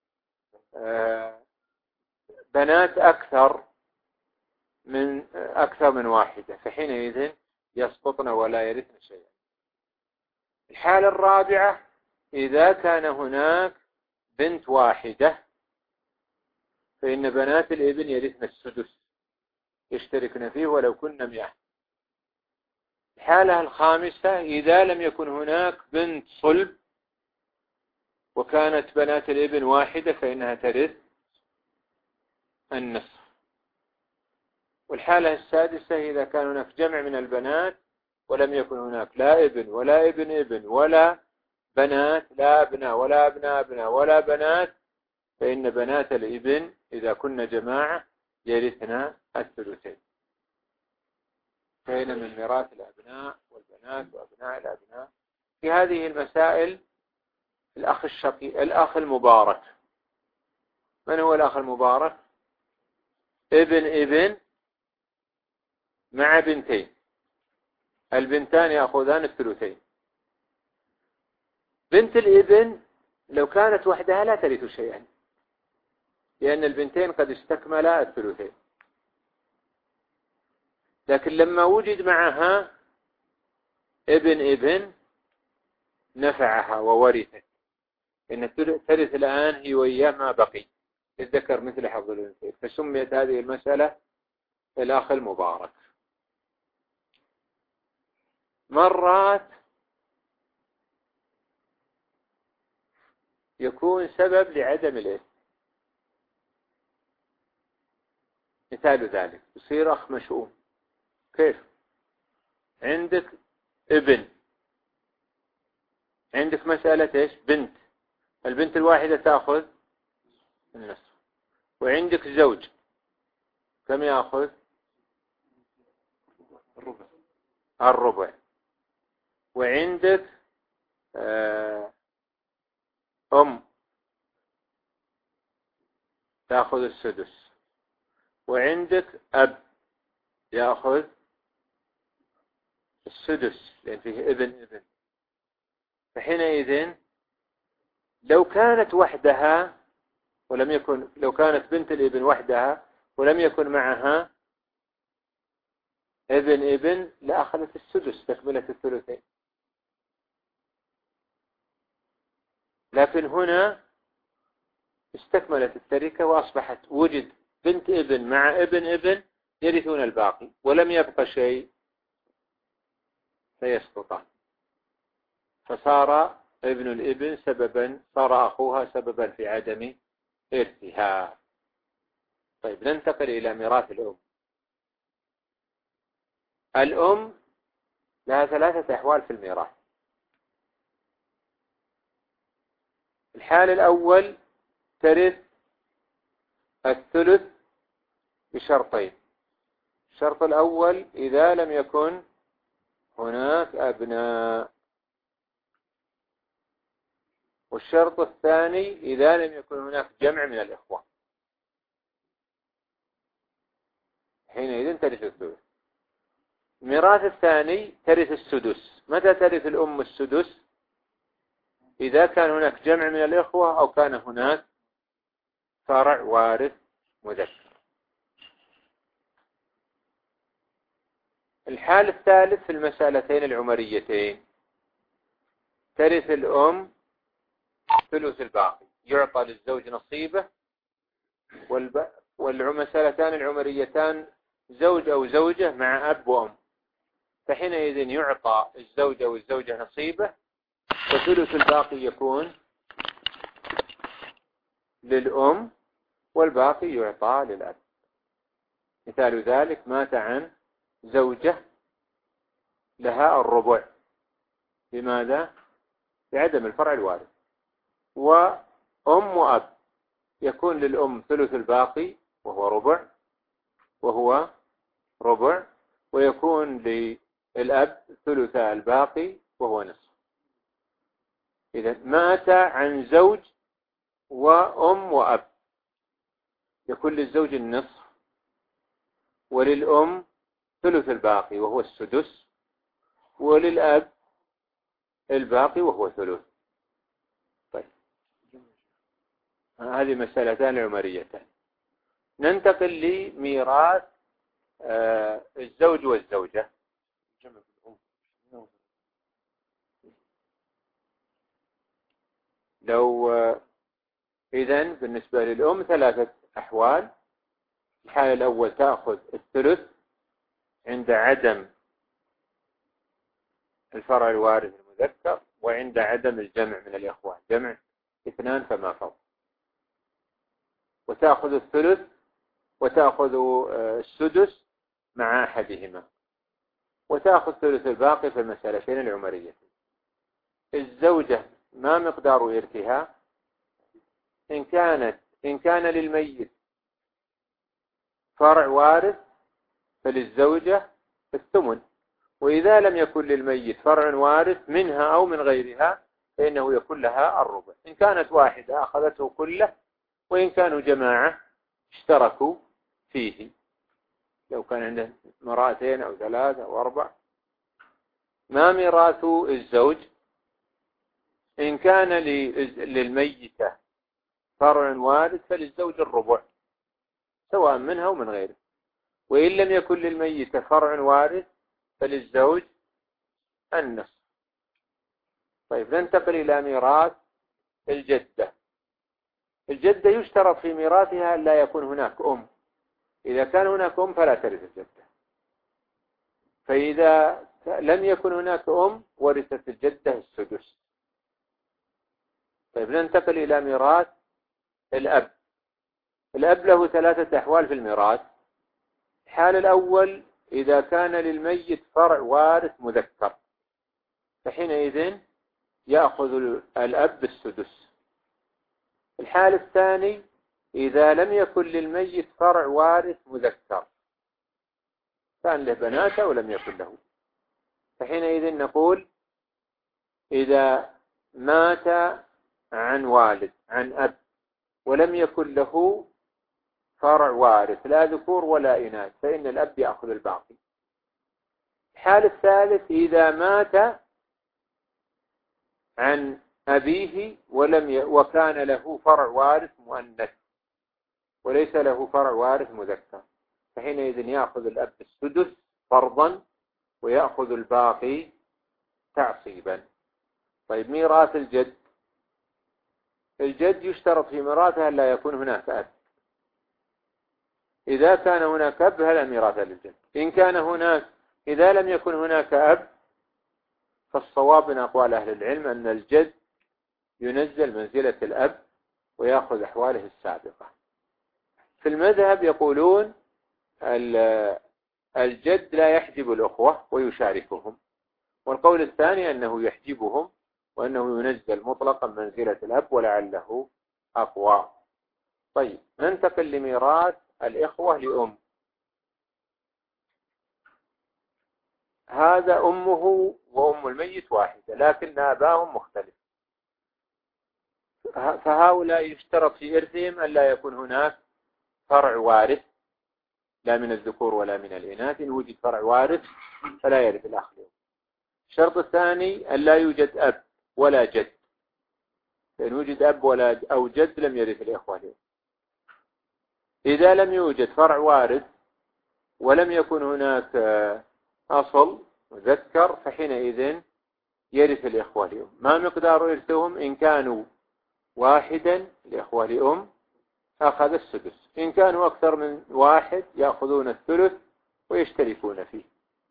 Speaker 1: بنات أكثر من أكثر من واحدة فحينئذ يسقطن ولا يرثن شيئا. الحالة الرابعة إذا كان هناك بنت واحدة فإن بنات الابن يرثن السدس يشتركن فيه ولو كن مئة. الحالة الخامسة إذا لم يكن هناك بنت صلب وكانت بنات الابن واحدة فإنها ترث النصف. والحالة السادسة إذا كان هناك جمع من البنات ولم يكن هناك لا ابن ولا ابن ابن ولا بنات لا أبناء ولا أبناء أبناء ولا بنات فإن بنات الابن إذا كنا جماعة يرثنا الثلثين. فإن من ميراث الأبناء والبنات وأبناء الأبناء. في هذه المسائل الأخ الشقي الأخ المبارك. من هو الأخ المبارك؟ ابن ابن مع بنتين، البنتان يأخذان الثلثين. بنت الابن لو كانت وحدها لا ترث شيئا لأن البنتين قد استكملا الثلثين، لكن لما وجد معها ابن ابن نفعها وورثت إن ترث الآن هي وإياه ما بقي الذكر مثل حظ الأنثيين. فسميت هذه المسألة الأخ المبارك. مرات يكون سبب لعدم الإرث. مثال ذلك يصير أخ مشؤوم. كيف؟ عندك ابن، عندك مسألة إيش؟ بنت، البنت الواحدة تأخذ النصف، وعندك زوج كم يأخذ؟ الربع الربع وعندك أم تأخذ السدس، وعندك أب يأخذ السدس لأن فيه ابن ابن. فحينئذ لو كانت وحدها ولم يكن لو كانت بنت الابن وحدها ولم يكن معها ابن ابن لأخذت السدس تكملة الثلثين. لكن هنا استكملت التركة وأصبحت وجد بنت ابن مع ابن ابن يرثون الباقي ولم يبقى شيء فيسقطان، فصار ابن الابن سببا صار أخوها سببا في عدم إرثها. طيب ننتقل إلى ميراث الأم. الأم لها ثلاثة أحوال في الميراث. الحال الأول ترث الثلث بشرطين. الشرط الأول إذا لم يكن هناك أبناء، والشرط الثاني إذا لم يكن هناك جمع من الإخوة حينئذ ترث الثلث. الميراث الثاني ترث السدس. متى ترث الأم السدس؟ إذا كان هناك جمع من الإخوة أو كان هناك فرع وارث مذكر. الحال الثالث في المسألتين العمريتين ترث الأم ثلث الباقي، يعطى للزوج نصيبه، والمسألتان العمريتان زوج أو زوجة مع أب وأم، فحينئذ يعطى الزوج أو الزوجة نصيبه وثلث الباقي يكون للأم والباقي يعطى للأب. مثال ذلك مات عن زوجة لها الربع. لماذا؟ لعدم الفرع الوارث. وأم وأب يكون للأم ثلث الباقي وهو ربع وهو ربع ويكون للأب ثلث الباقي وهو نصف. إذا مات عن زوج وأم وأب، يكون للزوج النصف وللأم ثلث الباقي وهو السدس، وللأب الباقي وهو ثلث. طيب، هذه مسألتان عمريتان. ننتقل لميراث آه الزوج والزوجة. لو آه إذن بالنسبة للأم ثلاثة أحوال. الحالة الأول تأخذ الثلث عند عدم الفرع الوارث المذكر وعند عدم الجمع من الإخوة، جمع اثنان فما فوق، وتأخذ الثلث وتأخذ السدس مع أحدهما، وتأخذ ثلث الباقي في المسألتين العمريتين. الزوجة ما مقدار إرثها؟ إن كانت إن كان للميت فرع وارث فللزوجة الثمن، وإذا لم يكن للميت فرع وارث منها أو من غيرها فإنه يكون لها الربع. إن كانت واحدة أخذته كله، وإن كانوا جماعة اشتركوا فيه، لو كان عنده امرأتين أو ثلاثة أو أربع. ما ميراث الزوج؟ إن كان للميتة فرع وارث فللزوج الربع سواء منها ومن غيره، وإن لم يكن للميتة فرع وارث فللزوج النصف. طيب، ننتقل إلى ميراث الجدة. الجدة يشترط في ميراثها أن لا يكون هناك أم. إذا كان هناك أم فلا ترث الجدة، فإذا لم يكن هناك أم ورثت الجدة السدس. طيب، ننتقل إلى ميراث الأب. الأب له ثلاثة أحوال في الميراث. الحال الأول إذا كان للميت فرع وارث مذكر، فحينئذ يأخذ الأب السدس. الحال الثاني إذا لم يكن للميت فرع وارث مذكر، كان له بنات أو لم يكن له، فحينئذ نقول إذا مات عن والد عن أب ولم يكن له فرع وارث لا ذكور ولا إناث فإن الأب يأخذ الباقي. الحال الثالث إذا مات عن أبيه ولم ي... وكان له فرع وارث مؤنث وليس له فرع وارث مذكر، فحينئذ يأخذ الأب السدس فرضا ويأخذ الباقي تعصيبا. طيب، ميراث الجد. الجد يشترط في ميراثه أن لا يكون هناك أب. إذا كان هناك أب فلا ميراث للجد. إن كان هناك إذا لم يكن هناك أب فالصواب من أقوال أهل العلم أن الجد ينزل منزلة الأب ويأخذ أحواله السابقة. في المذهب يقولون الجد لا يحجب الأخوة ويشاركهم، والقول الثاني أنه يحجبهم وأنه ينزل مطلقا منزلة الأب ولعله أقوى. طيب، ننتقل لميراث الإخوة لأم. هذا أمه وأم الميت واحدة لكن آباؤهم مختلف، فهؤلاء يشترط في إرثهم أن لا يكون هناك فرع وارث لا من الذكور ولا من الإناث. إن وجد فرع وارث فلا يرث الأخ لهم. الشرط الثاني أن لا يوجد أب ولا جد، فإن وجد أب ولا أو جد لم يرث الإخوة لهم. إذا لم يوجد فرع وارث ولم يكن هناك أصل مذكر فحينئذ يرث الإخوة لهم. ما مقدار إرثهم؟ إن كانوا واحدا الإخوة لأم أخذ السدس، إن كانوا أكثر من واحد يأخذون الثلث ويشتركون فيه.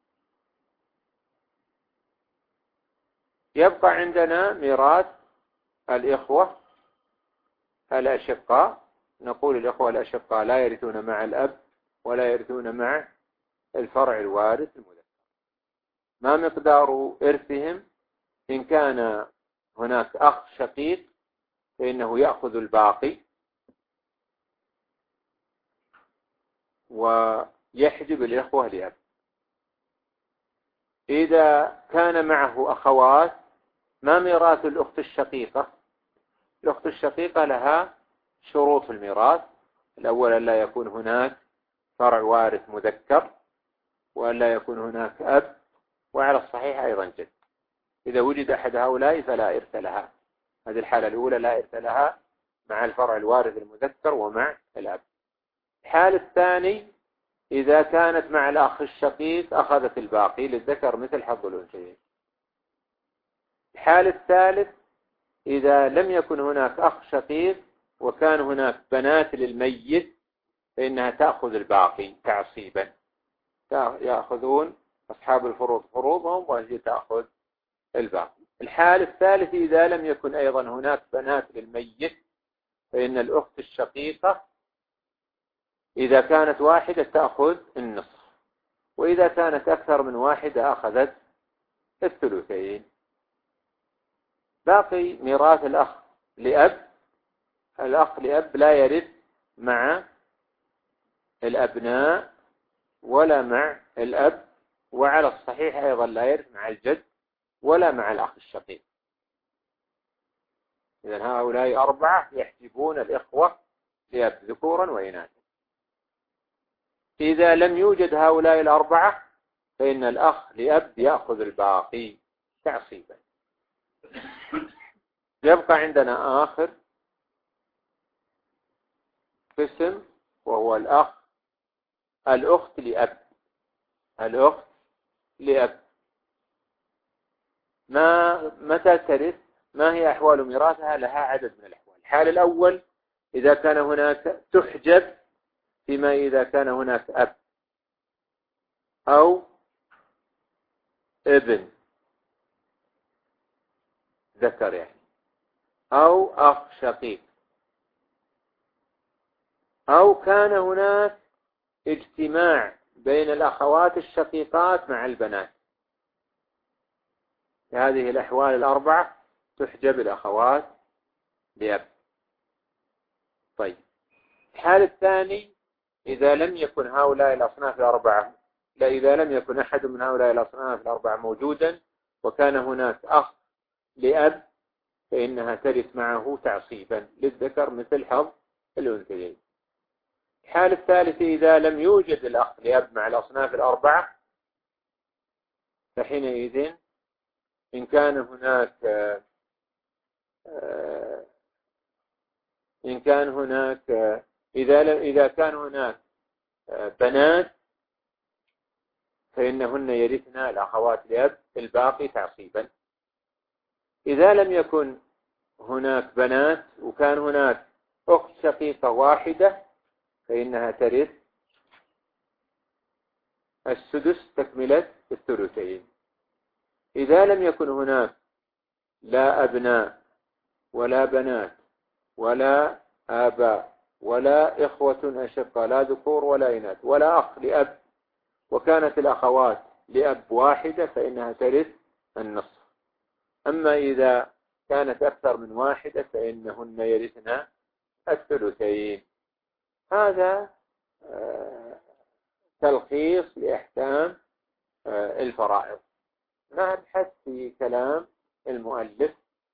Speaker 1: يبقى عندنا ميراث الإخوة الأشقاء. نقول الإخوة الأشقاء لا يرثون مع الأب ولا يرثون مع الفرع الوارث المذكر. ما مقدار إرثهم؟ إن كان هناك أخ شقيق فإنه يأخذ الباقي ويحجب الإخوة لأب. إذا كان معه أخوات، ما ميراث الأخت الشقيقة؟ الأخت الشقيقة لها شروط في الميراث. الأول أن لا يكون هناك فرع وارث مذكر، وأن لا يكون هناك أب، وعلى الصحيح أيضا جد. إذا وجد أحد هؤلاء فلا إرث لها. هذه الحالة الأولى لا إرث لها مع الفرع الوارث المذكر ومع الأب. الحال الثاني إذا كانت مع الأخ الشقيق أخذت الباقي للذكر مثل حظ الأنثيين. الحال الثالث إذا لم يكن هناك أخ شقيق وكان هناك بنات للميت فإنها تأخذ الباقي تعصيبا، يأخذون أصحاب الفروض فروضهم وهي تأخذ الباقي. الحال الثالث إذا لم يكن أيضا هناك بنات للميت فإن الأخت الشقيقة إذا كانت واحدة تأخذ النصف، وإذا كانت أكثر من واحدة أخذت الثلثين. باقي ميراث الأخ لأب. الأخ لأب لا يرث مع الأبناء ولا مع الأب، وعلى الصحيح أيضا لا يرث مع الجد ولا مع الأخ الشقيق. إذن هؤلاء أربعة يحجبون الإخوة لأب ذكورا وإناثا. إذا لم يوجد هؤلاء الأربعة فإن الأخ لأب يأخذ الباقي تعصيبا. يبقى عندنا آخر قسم وهو الأخ الأخت لأب. الأخت لأب ما متى ترث؟ ما هي أحوال ميراثها؟ لها عدد من الأحوال. الحال الأول إذا كان هناك تحجب فيما إذا كان هناك أب أو ابن ذكر يعني، أو أخ شقيق، أو كان هناك اجتماع بين الأخوات الشقيقات مع البنات. في هذه الأحوال الأربعة تحجب الأخوات لأب. طيب الحال الثاني إذا لم يكن هؤلاء الأصناف الأربعة، لا إذا لم يكن أحد من هؤلاء الأصناف الأربعة موجودا وكان هناك أخ لأب فإنها ترث معه تعصيبا للذكر مثل حظ الأنثيين. الحال الثالث إذا لم يوجد الأخ لأب مع الأصناف الأربعة فحينئذ إن كان هناك إن كان هناك إذا إذا كان هناك بنات فإنهن يرثن الأخوات لأب الباقي تعصيبا. إذا لم يكن هناك بنات وكان هناك أخت شقيقة واحدة فإنها ترث السدس تكملة الثلثين. إذا لم يكن هناك لا أبناء ولا بنات ولا آباء ولا إخوة أشقاء لا ذكور ولا إناث ولا أخ لأب وكانت الأخوات لأب واحدة فإنها ترث النصف. أما إذا كانت أكثر من واحدة فإنهن يرثن الثلثين. هذا تلخيص لأحكام الفرائض. نبحث في كلام المؤلف.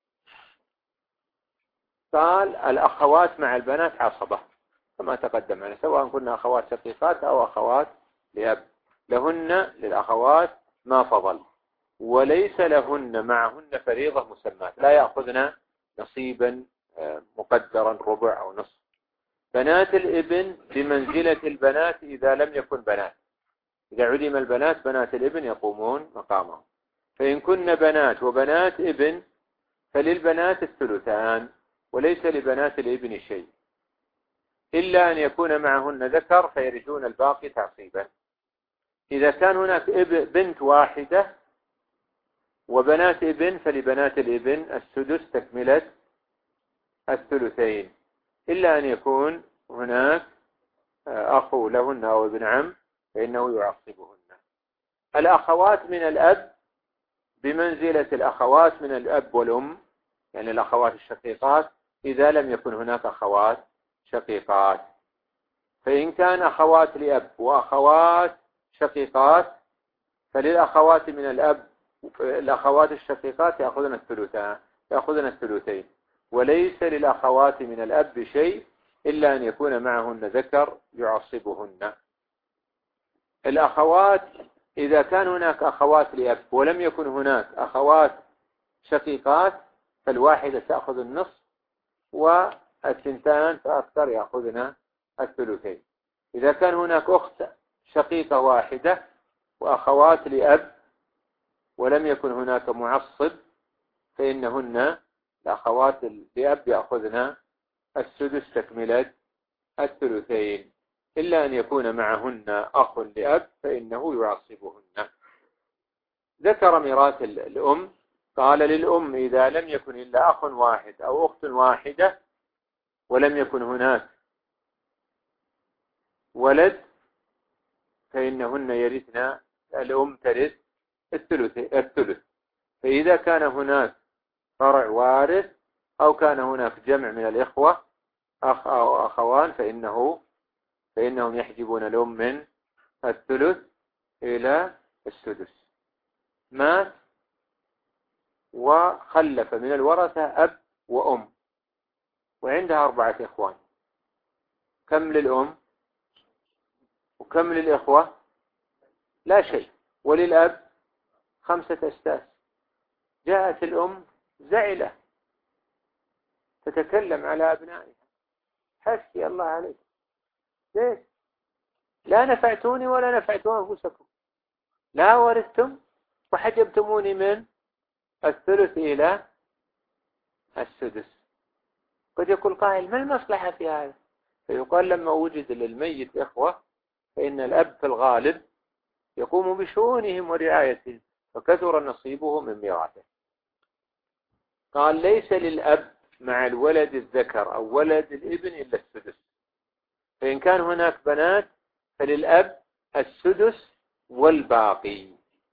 Speaker 1: قال الأخوات مع البنات عصبة كما تقدم معنا، سواء كنا أخوات شقيقات أو أخوات لأب، لهن للأخوات ما فضل وليس لهن معهن فريضة مسماة، لا يأخذن نصيبا مقدرا ربع أو نصف. بنات الابن بمنزلة البنات إذا لم يكن بنات، إذا علم البنات بنات الابن يقومون مقامهم. فإن كن بنات وبنات ابن فللبنات الثلثان وليس لبنات الابن شيء، إلا أن يكون معهن ذكر فيرثون الباقي تعصيبا. إذا كان هناك بنت واحدة وبنات ابن فلبنات الابن السدس تكملة الثلثين، إلا أن يكون هناك أخو لهن أو ابن عم فإنه يعصبهن. الأخوات من الأب بمنزلة الأخوات من الأب والأم، يعني الأخوات الشقيقات إذا لم يكن هناك أخوات شقيقات. فإن كان أخوات لأب وأخوات شقيقات فللأخوات من الأب الأخوات الشقيقات يأخذن الثلثان يأخذن الثلثين، وليس للأخوات من الأب شيء إلا أن يكون معهن ذكر يعصبهن. الأخوات إذا كان هناك أخوات لأب ولم يكن هناك أخوات شقيقات فالواحدة تأخذ النصف والثنتان فأكثر يأخذن الثلثين. إذا كان هناك أخت شقيقة واحدة وأخوات لأب ولم يكن هناك معصب فإنهن الأخوات لأب يأخذن السدس تكملة الثلثين، إلا أن يكون معهن أخ لأب فإنه يعصبهن. ذكر ميراث الأم، قال للأم إذا لم يكن إلا أخ واحد أو أخت واحدة ولم يكن هناك ولد فإنهن يرثن، الأم ترث الثلث الثلث. فإذا كان هناك فرع وارث أو كان هناك جمع من الإخوة أخ أو أخوان فإنه فإنهم يحجبون الأم من الثلث إلى السدس. مات وخلف من الورثة أب وأم وعندها أربعة إخوان، كم للأم وكم للإخوة؟ لا شيء. وللأب خمسة أسداس. جاءت الأم زعلة تتكلم على أبنائها، حسبي الله عليك، ليش لا نفعتوني ولا نفعتوا أنفسكم، لا ورثتم وحجبتموني من الثلث إلى السدس. قد يقول قائل ما المصلحة في هذا؟ فيقال لما وجد للميت إخوة فإن الأب في الغالب يقوم بشؤونهم ورعايتهم فكثر نصيبه من ميراثه. قال ليس للأب مع الولد الذكر أو ولد الابن إلا السدس، فإن كان هناك بنات فللأب السدس والباقي.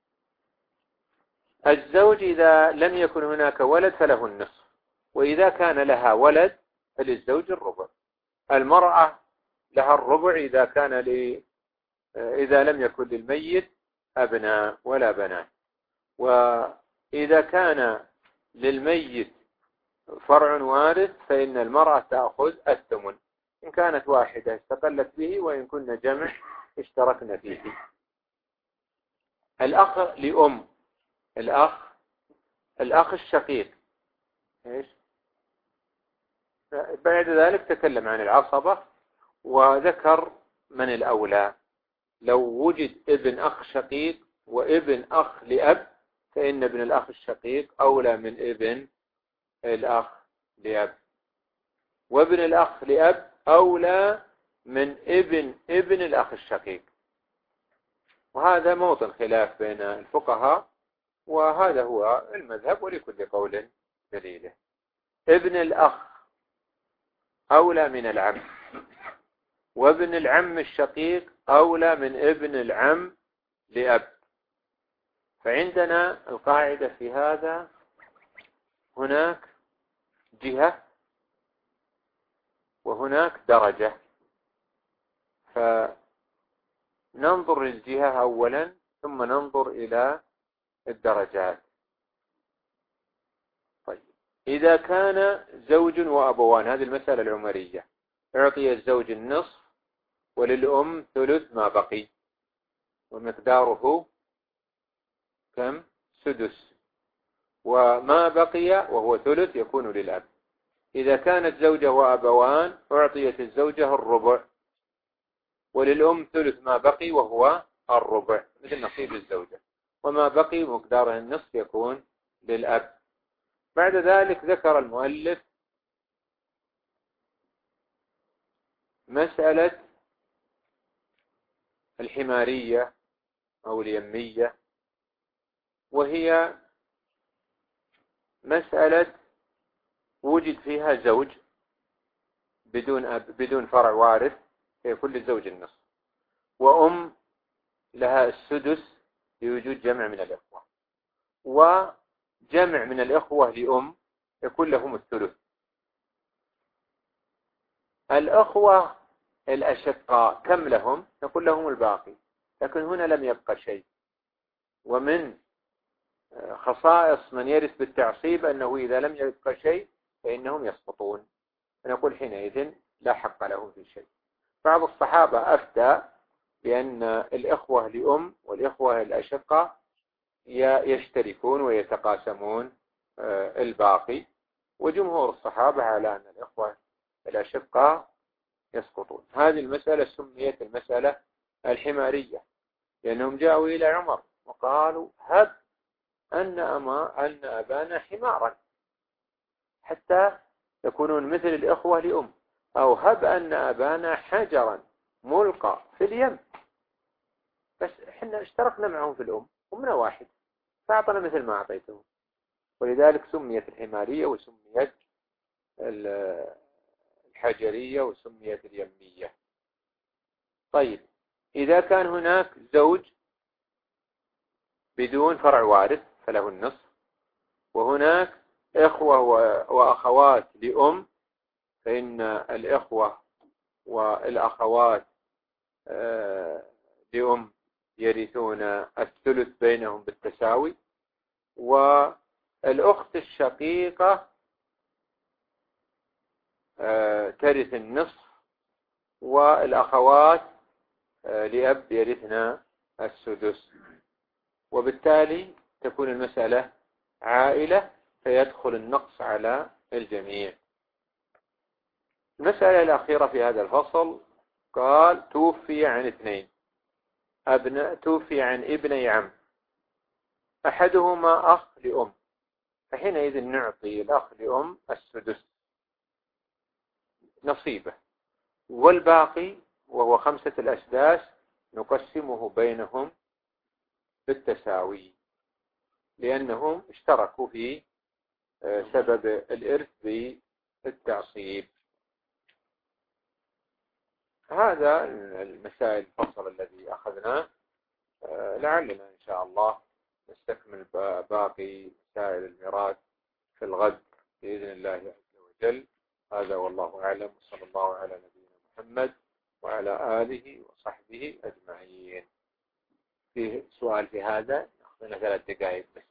Speaker 1: الزوج إذا لم يكن هناك ولد فله النصف، وإذا كان لها ولد فللزوج الربع. المرأة لها الربع إذا كان ل... إذا لم يكن للميت أبناء ولا بنات. وإذا كان للميت فرع وارث فإن المرأة تأخذ الثمن، إن كانت واحدة استقلت به وإن كنا جمع اشتركنا فيه. الأخ لأم، الأخ الأخ الشقيق إيش؟ بعد ذلك تكلم عن العصبة وذكر من الأولى. لو وجد ابن أخ شقيق وابن أخ لأب فإن ابن الأخ الشقيق أولى من ابن الأخ لأب، وابن الأخ لأب أولى من ابن ابن الأخ الشقيق. وهذا موطن خلاف بين الفقهاء، وهذا هو المذهب ولكل قول دليله. ابن الأخ أولى من العم، وابن العم الشقيق أولى من ابن العم لأب. فعندنا القاعدة في هذا هناك جهة وهناك درجة، فننظر للجهة أولا ثم ننظر إلى الدرجات. طيب إذا كان زوج وأبوان، هذه المسألة العمرية، أعطي الزوج النصف وللأم ثلث ما بقي ومقداره كم؟ سدس، وما بقي وهو ثلث يكون للأب. إذا كانت زوجة وأبوان أعطيت الزوجة الربع وللأم ثلث ما بقي وهو الربع مثل نصيب الزوجة، وما بقي مقداره النصف يكون للأب. بعد ذلك ذكر المؤلف مسألة الحمارية أو اليمية، وهي مسألة وجد فيها زوج بدون أب بدون فرع وارث فيكون للزوج النصف، وأم لها السدس لوجود جمع من الإخوة، وجمع من الإخوة لأم يكون لهم الثلث. الأخوة الأشقاء كم لهم؟ نقول لهم الباقي، لكن هنا لم يبقى شيء. ومن خصائص من يرث بالتعصيب أنه إذا لم يبقى شيء فإنهم يسقطون، فنقول حينئذ لا حق لهم في شيء. بعض الصحابة أفتى بأن الإخوة لأم والإخوة الأشقة يشتركون ويتقاسمون الباقي، وجمهور الصحابة على أن الإخوة الأشقة يسقطون. هذه المسألة سميت المسألة الحمارية، لأنهم جاءوا إلى عمر وقالوا هب أن أما أن أبانا حمارا حتى يكونون مثل الإخوة لأم، أو هب أن أبانا حجرا ملقى في اليم، بس إحنا اشتركنا معهم في الأم ومنا واحد فأعطنا مثل ما أعطيتهم، ولذلك سميت الحمارية وسميت الحجرية وسميت اليمية. طيب، إذا كان هناك زوج بدون فرع وارث فله النصف، وهناك إخوة وأخوات لأم، فإن الإخوة والأخوات لأم يرثون الثلث بينهم بالتساوي، والأخت الشقيقة ترث النصف، والأخوات لأب يرثن السدس، وبالتالي تكون المسألة عائلة فيدخل النقص على الجميع. المسألة الأخيرة في هذا الفصل قال توفي عن اثنين، أبناء توفي عن ابني عم، أحدهما أخ لأم، فحينئذ نعطي الأخ لأم السدس نصيبه، والباقي وهو خمسة الأسداس نقسمه بينهم بالتساوي، لأنهم اشتركوا في سبب الإرث بالتعصيب. هذا المسائل الفصل الذي أخذناه، لعلنا إن شاء الله نستكمل باقي مسائل الميراث في الغد بإذن الله عز وجل. هذا والله أعلم، صلى الله على نبينا محمد وعلى آله وصحبه أجمعين. في سؤال في هذا؟ نأخذنا ثلاث دقائق بس.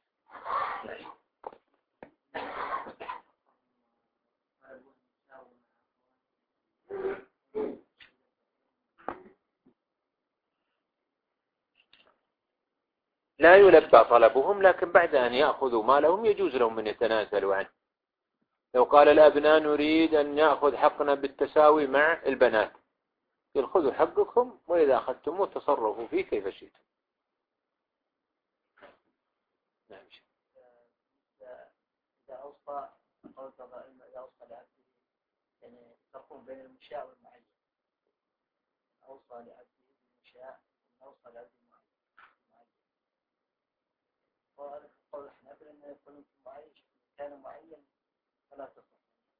Speaker 1: لا يلبى طلبهم، لكن بعد أن يأخذوا مالهم يجوز لهم أن يتنازلوا عنه. لو قال الأبناء نريد أن نأخذ حقنا بالتساوي مع البنات، يأخذوا حقكم، وإذا أخذتموه تصرفوا فيه كيف شئتم. نعم.
Speaker 3: إذا أوصى قول الضائم إذا أوصى لعبده، يعني تقوم بين المشاء والمعين. أوصى لعبده بالمشاء أوصى لعبده المعين. وهذا قول الحنابلة أنه يكون معين كان معين فلا تصح.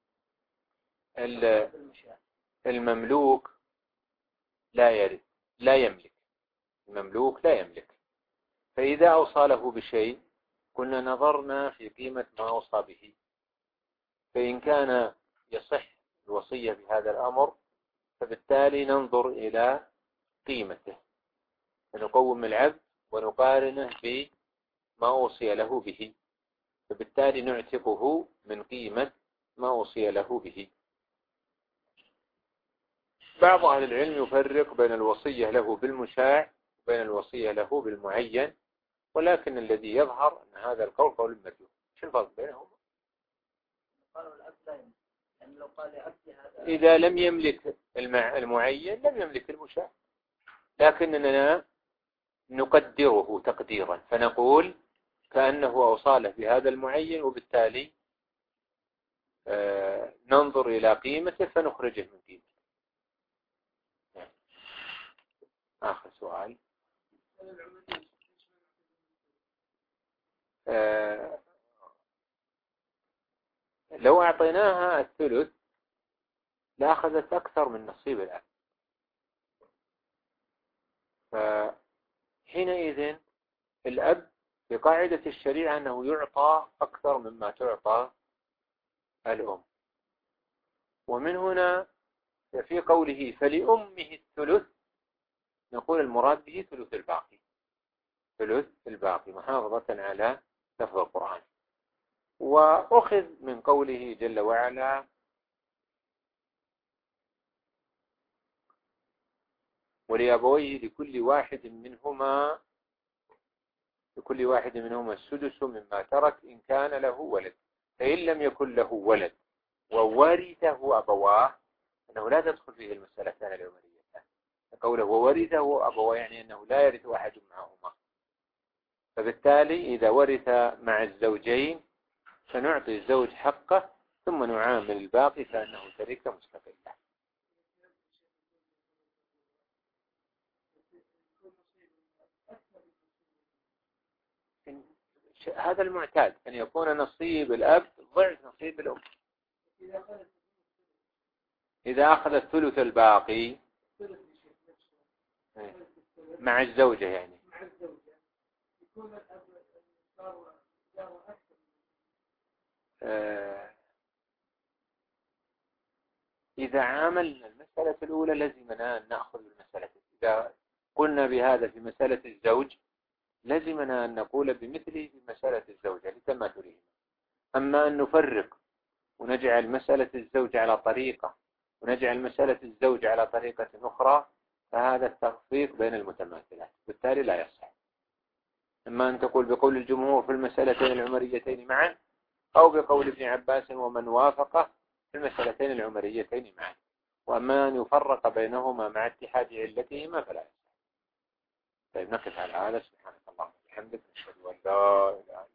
Speaker 1: المملوك لا يرث، لا يملك، المملوك لا يملك، فإذا أوصى له بشيء كنا نظرنا في قيمة ما أوصى به، فإن كان يصح الوصية بهذا الأمر فبالتالي ننظر إلى قيمته، فنقوم العبد ونقارنه بما أوصي له به، فبالتالي نعتقه من قيمة ما أوصي له به. بعض أهل العلم يفرق بين الوصية له بالمشاع وبين الوصية له بالمعين، ولكن الذي يظهر أن هذا القول قول المرجوح. شو الفرق بينهما؟ إذا لم يملك المعين لم يملك المشاع، لكننا نقدره تقديرا فنقول كأنه أوصى له بهذا المعين، وبالتالي آه ننظر إلى قيمته فنخرجه من قيمته. آخر سؤال. آه لو أعطيناها الثلث لأخذت أكثر من نصيب الأب، فحينئذ الأب بقاعدة الشريعة أنه يعطى أكثر مما تعطى الأم، ومن هنا في قوله فلأمه الثلث نقول المراد به ثلث الباقي، ثلث الباقي محافظة على لفظ القرآن. وأخذ من قوله جل وعلا ولأبويه لكل واحد منهما لكل واحد منهما السدس مما ترك إن كان له ولد، فإن لم يكن له ولد وورثه أبواه أنه لا تدخل فيه المسألتان العمريتان. قوله وورثه أبواه يعني أنه لا يرث أحد معهما، فبالتالي إذا ورث مع الزوجين فنعطي الزوج حقه ثم نعامل الباقي كأنه تركة مستقلة. هذا المعتاد أن يكون نصيب الأب ضعف نصيب الأم. إذا أخذ الثلث الباقي مع الزوجة يعني إذا عاملنا المسألة الأولى لزمنا أن نأخذ المسألة. إذا قلنا بهذا في مسألة الزوج لزمنا أن نقول بمثله في مسألة الزوجة لتماثلهما. أما أن نفرق ونجعل مسألة الزوج على طريقة ونجعل مسألة الزوج على طريقة أخرى فهذا التخفيف بين المتماثلات، بالتالي لا يصح. أما أن تقول بقول الجمهور في المسألتين العمريتين معا أو بقول ابن عباس ومن وافقه في المسألتين العمريتين معا، وأما أن يفرق بينهما مع اتحاد علتهما فلا يصح. طيب نقف على هذا. سبحانك اللهم وبحمدك نشهد أن لا إله إلا أنت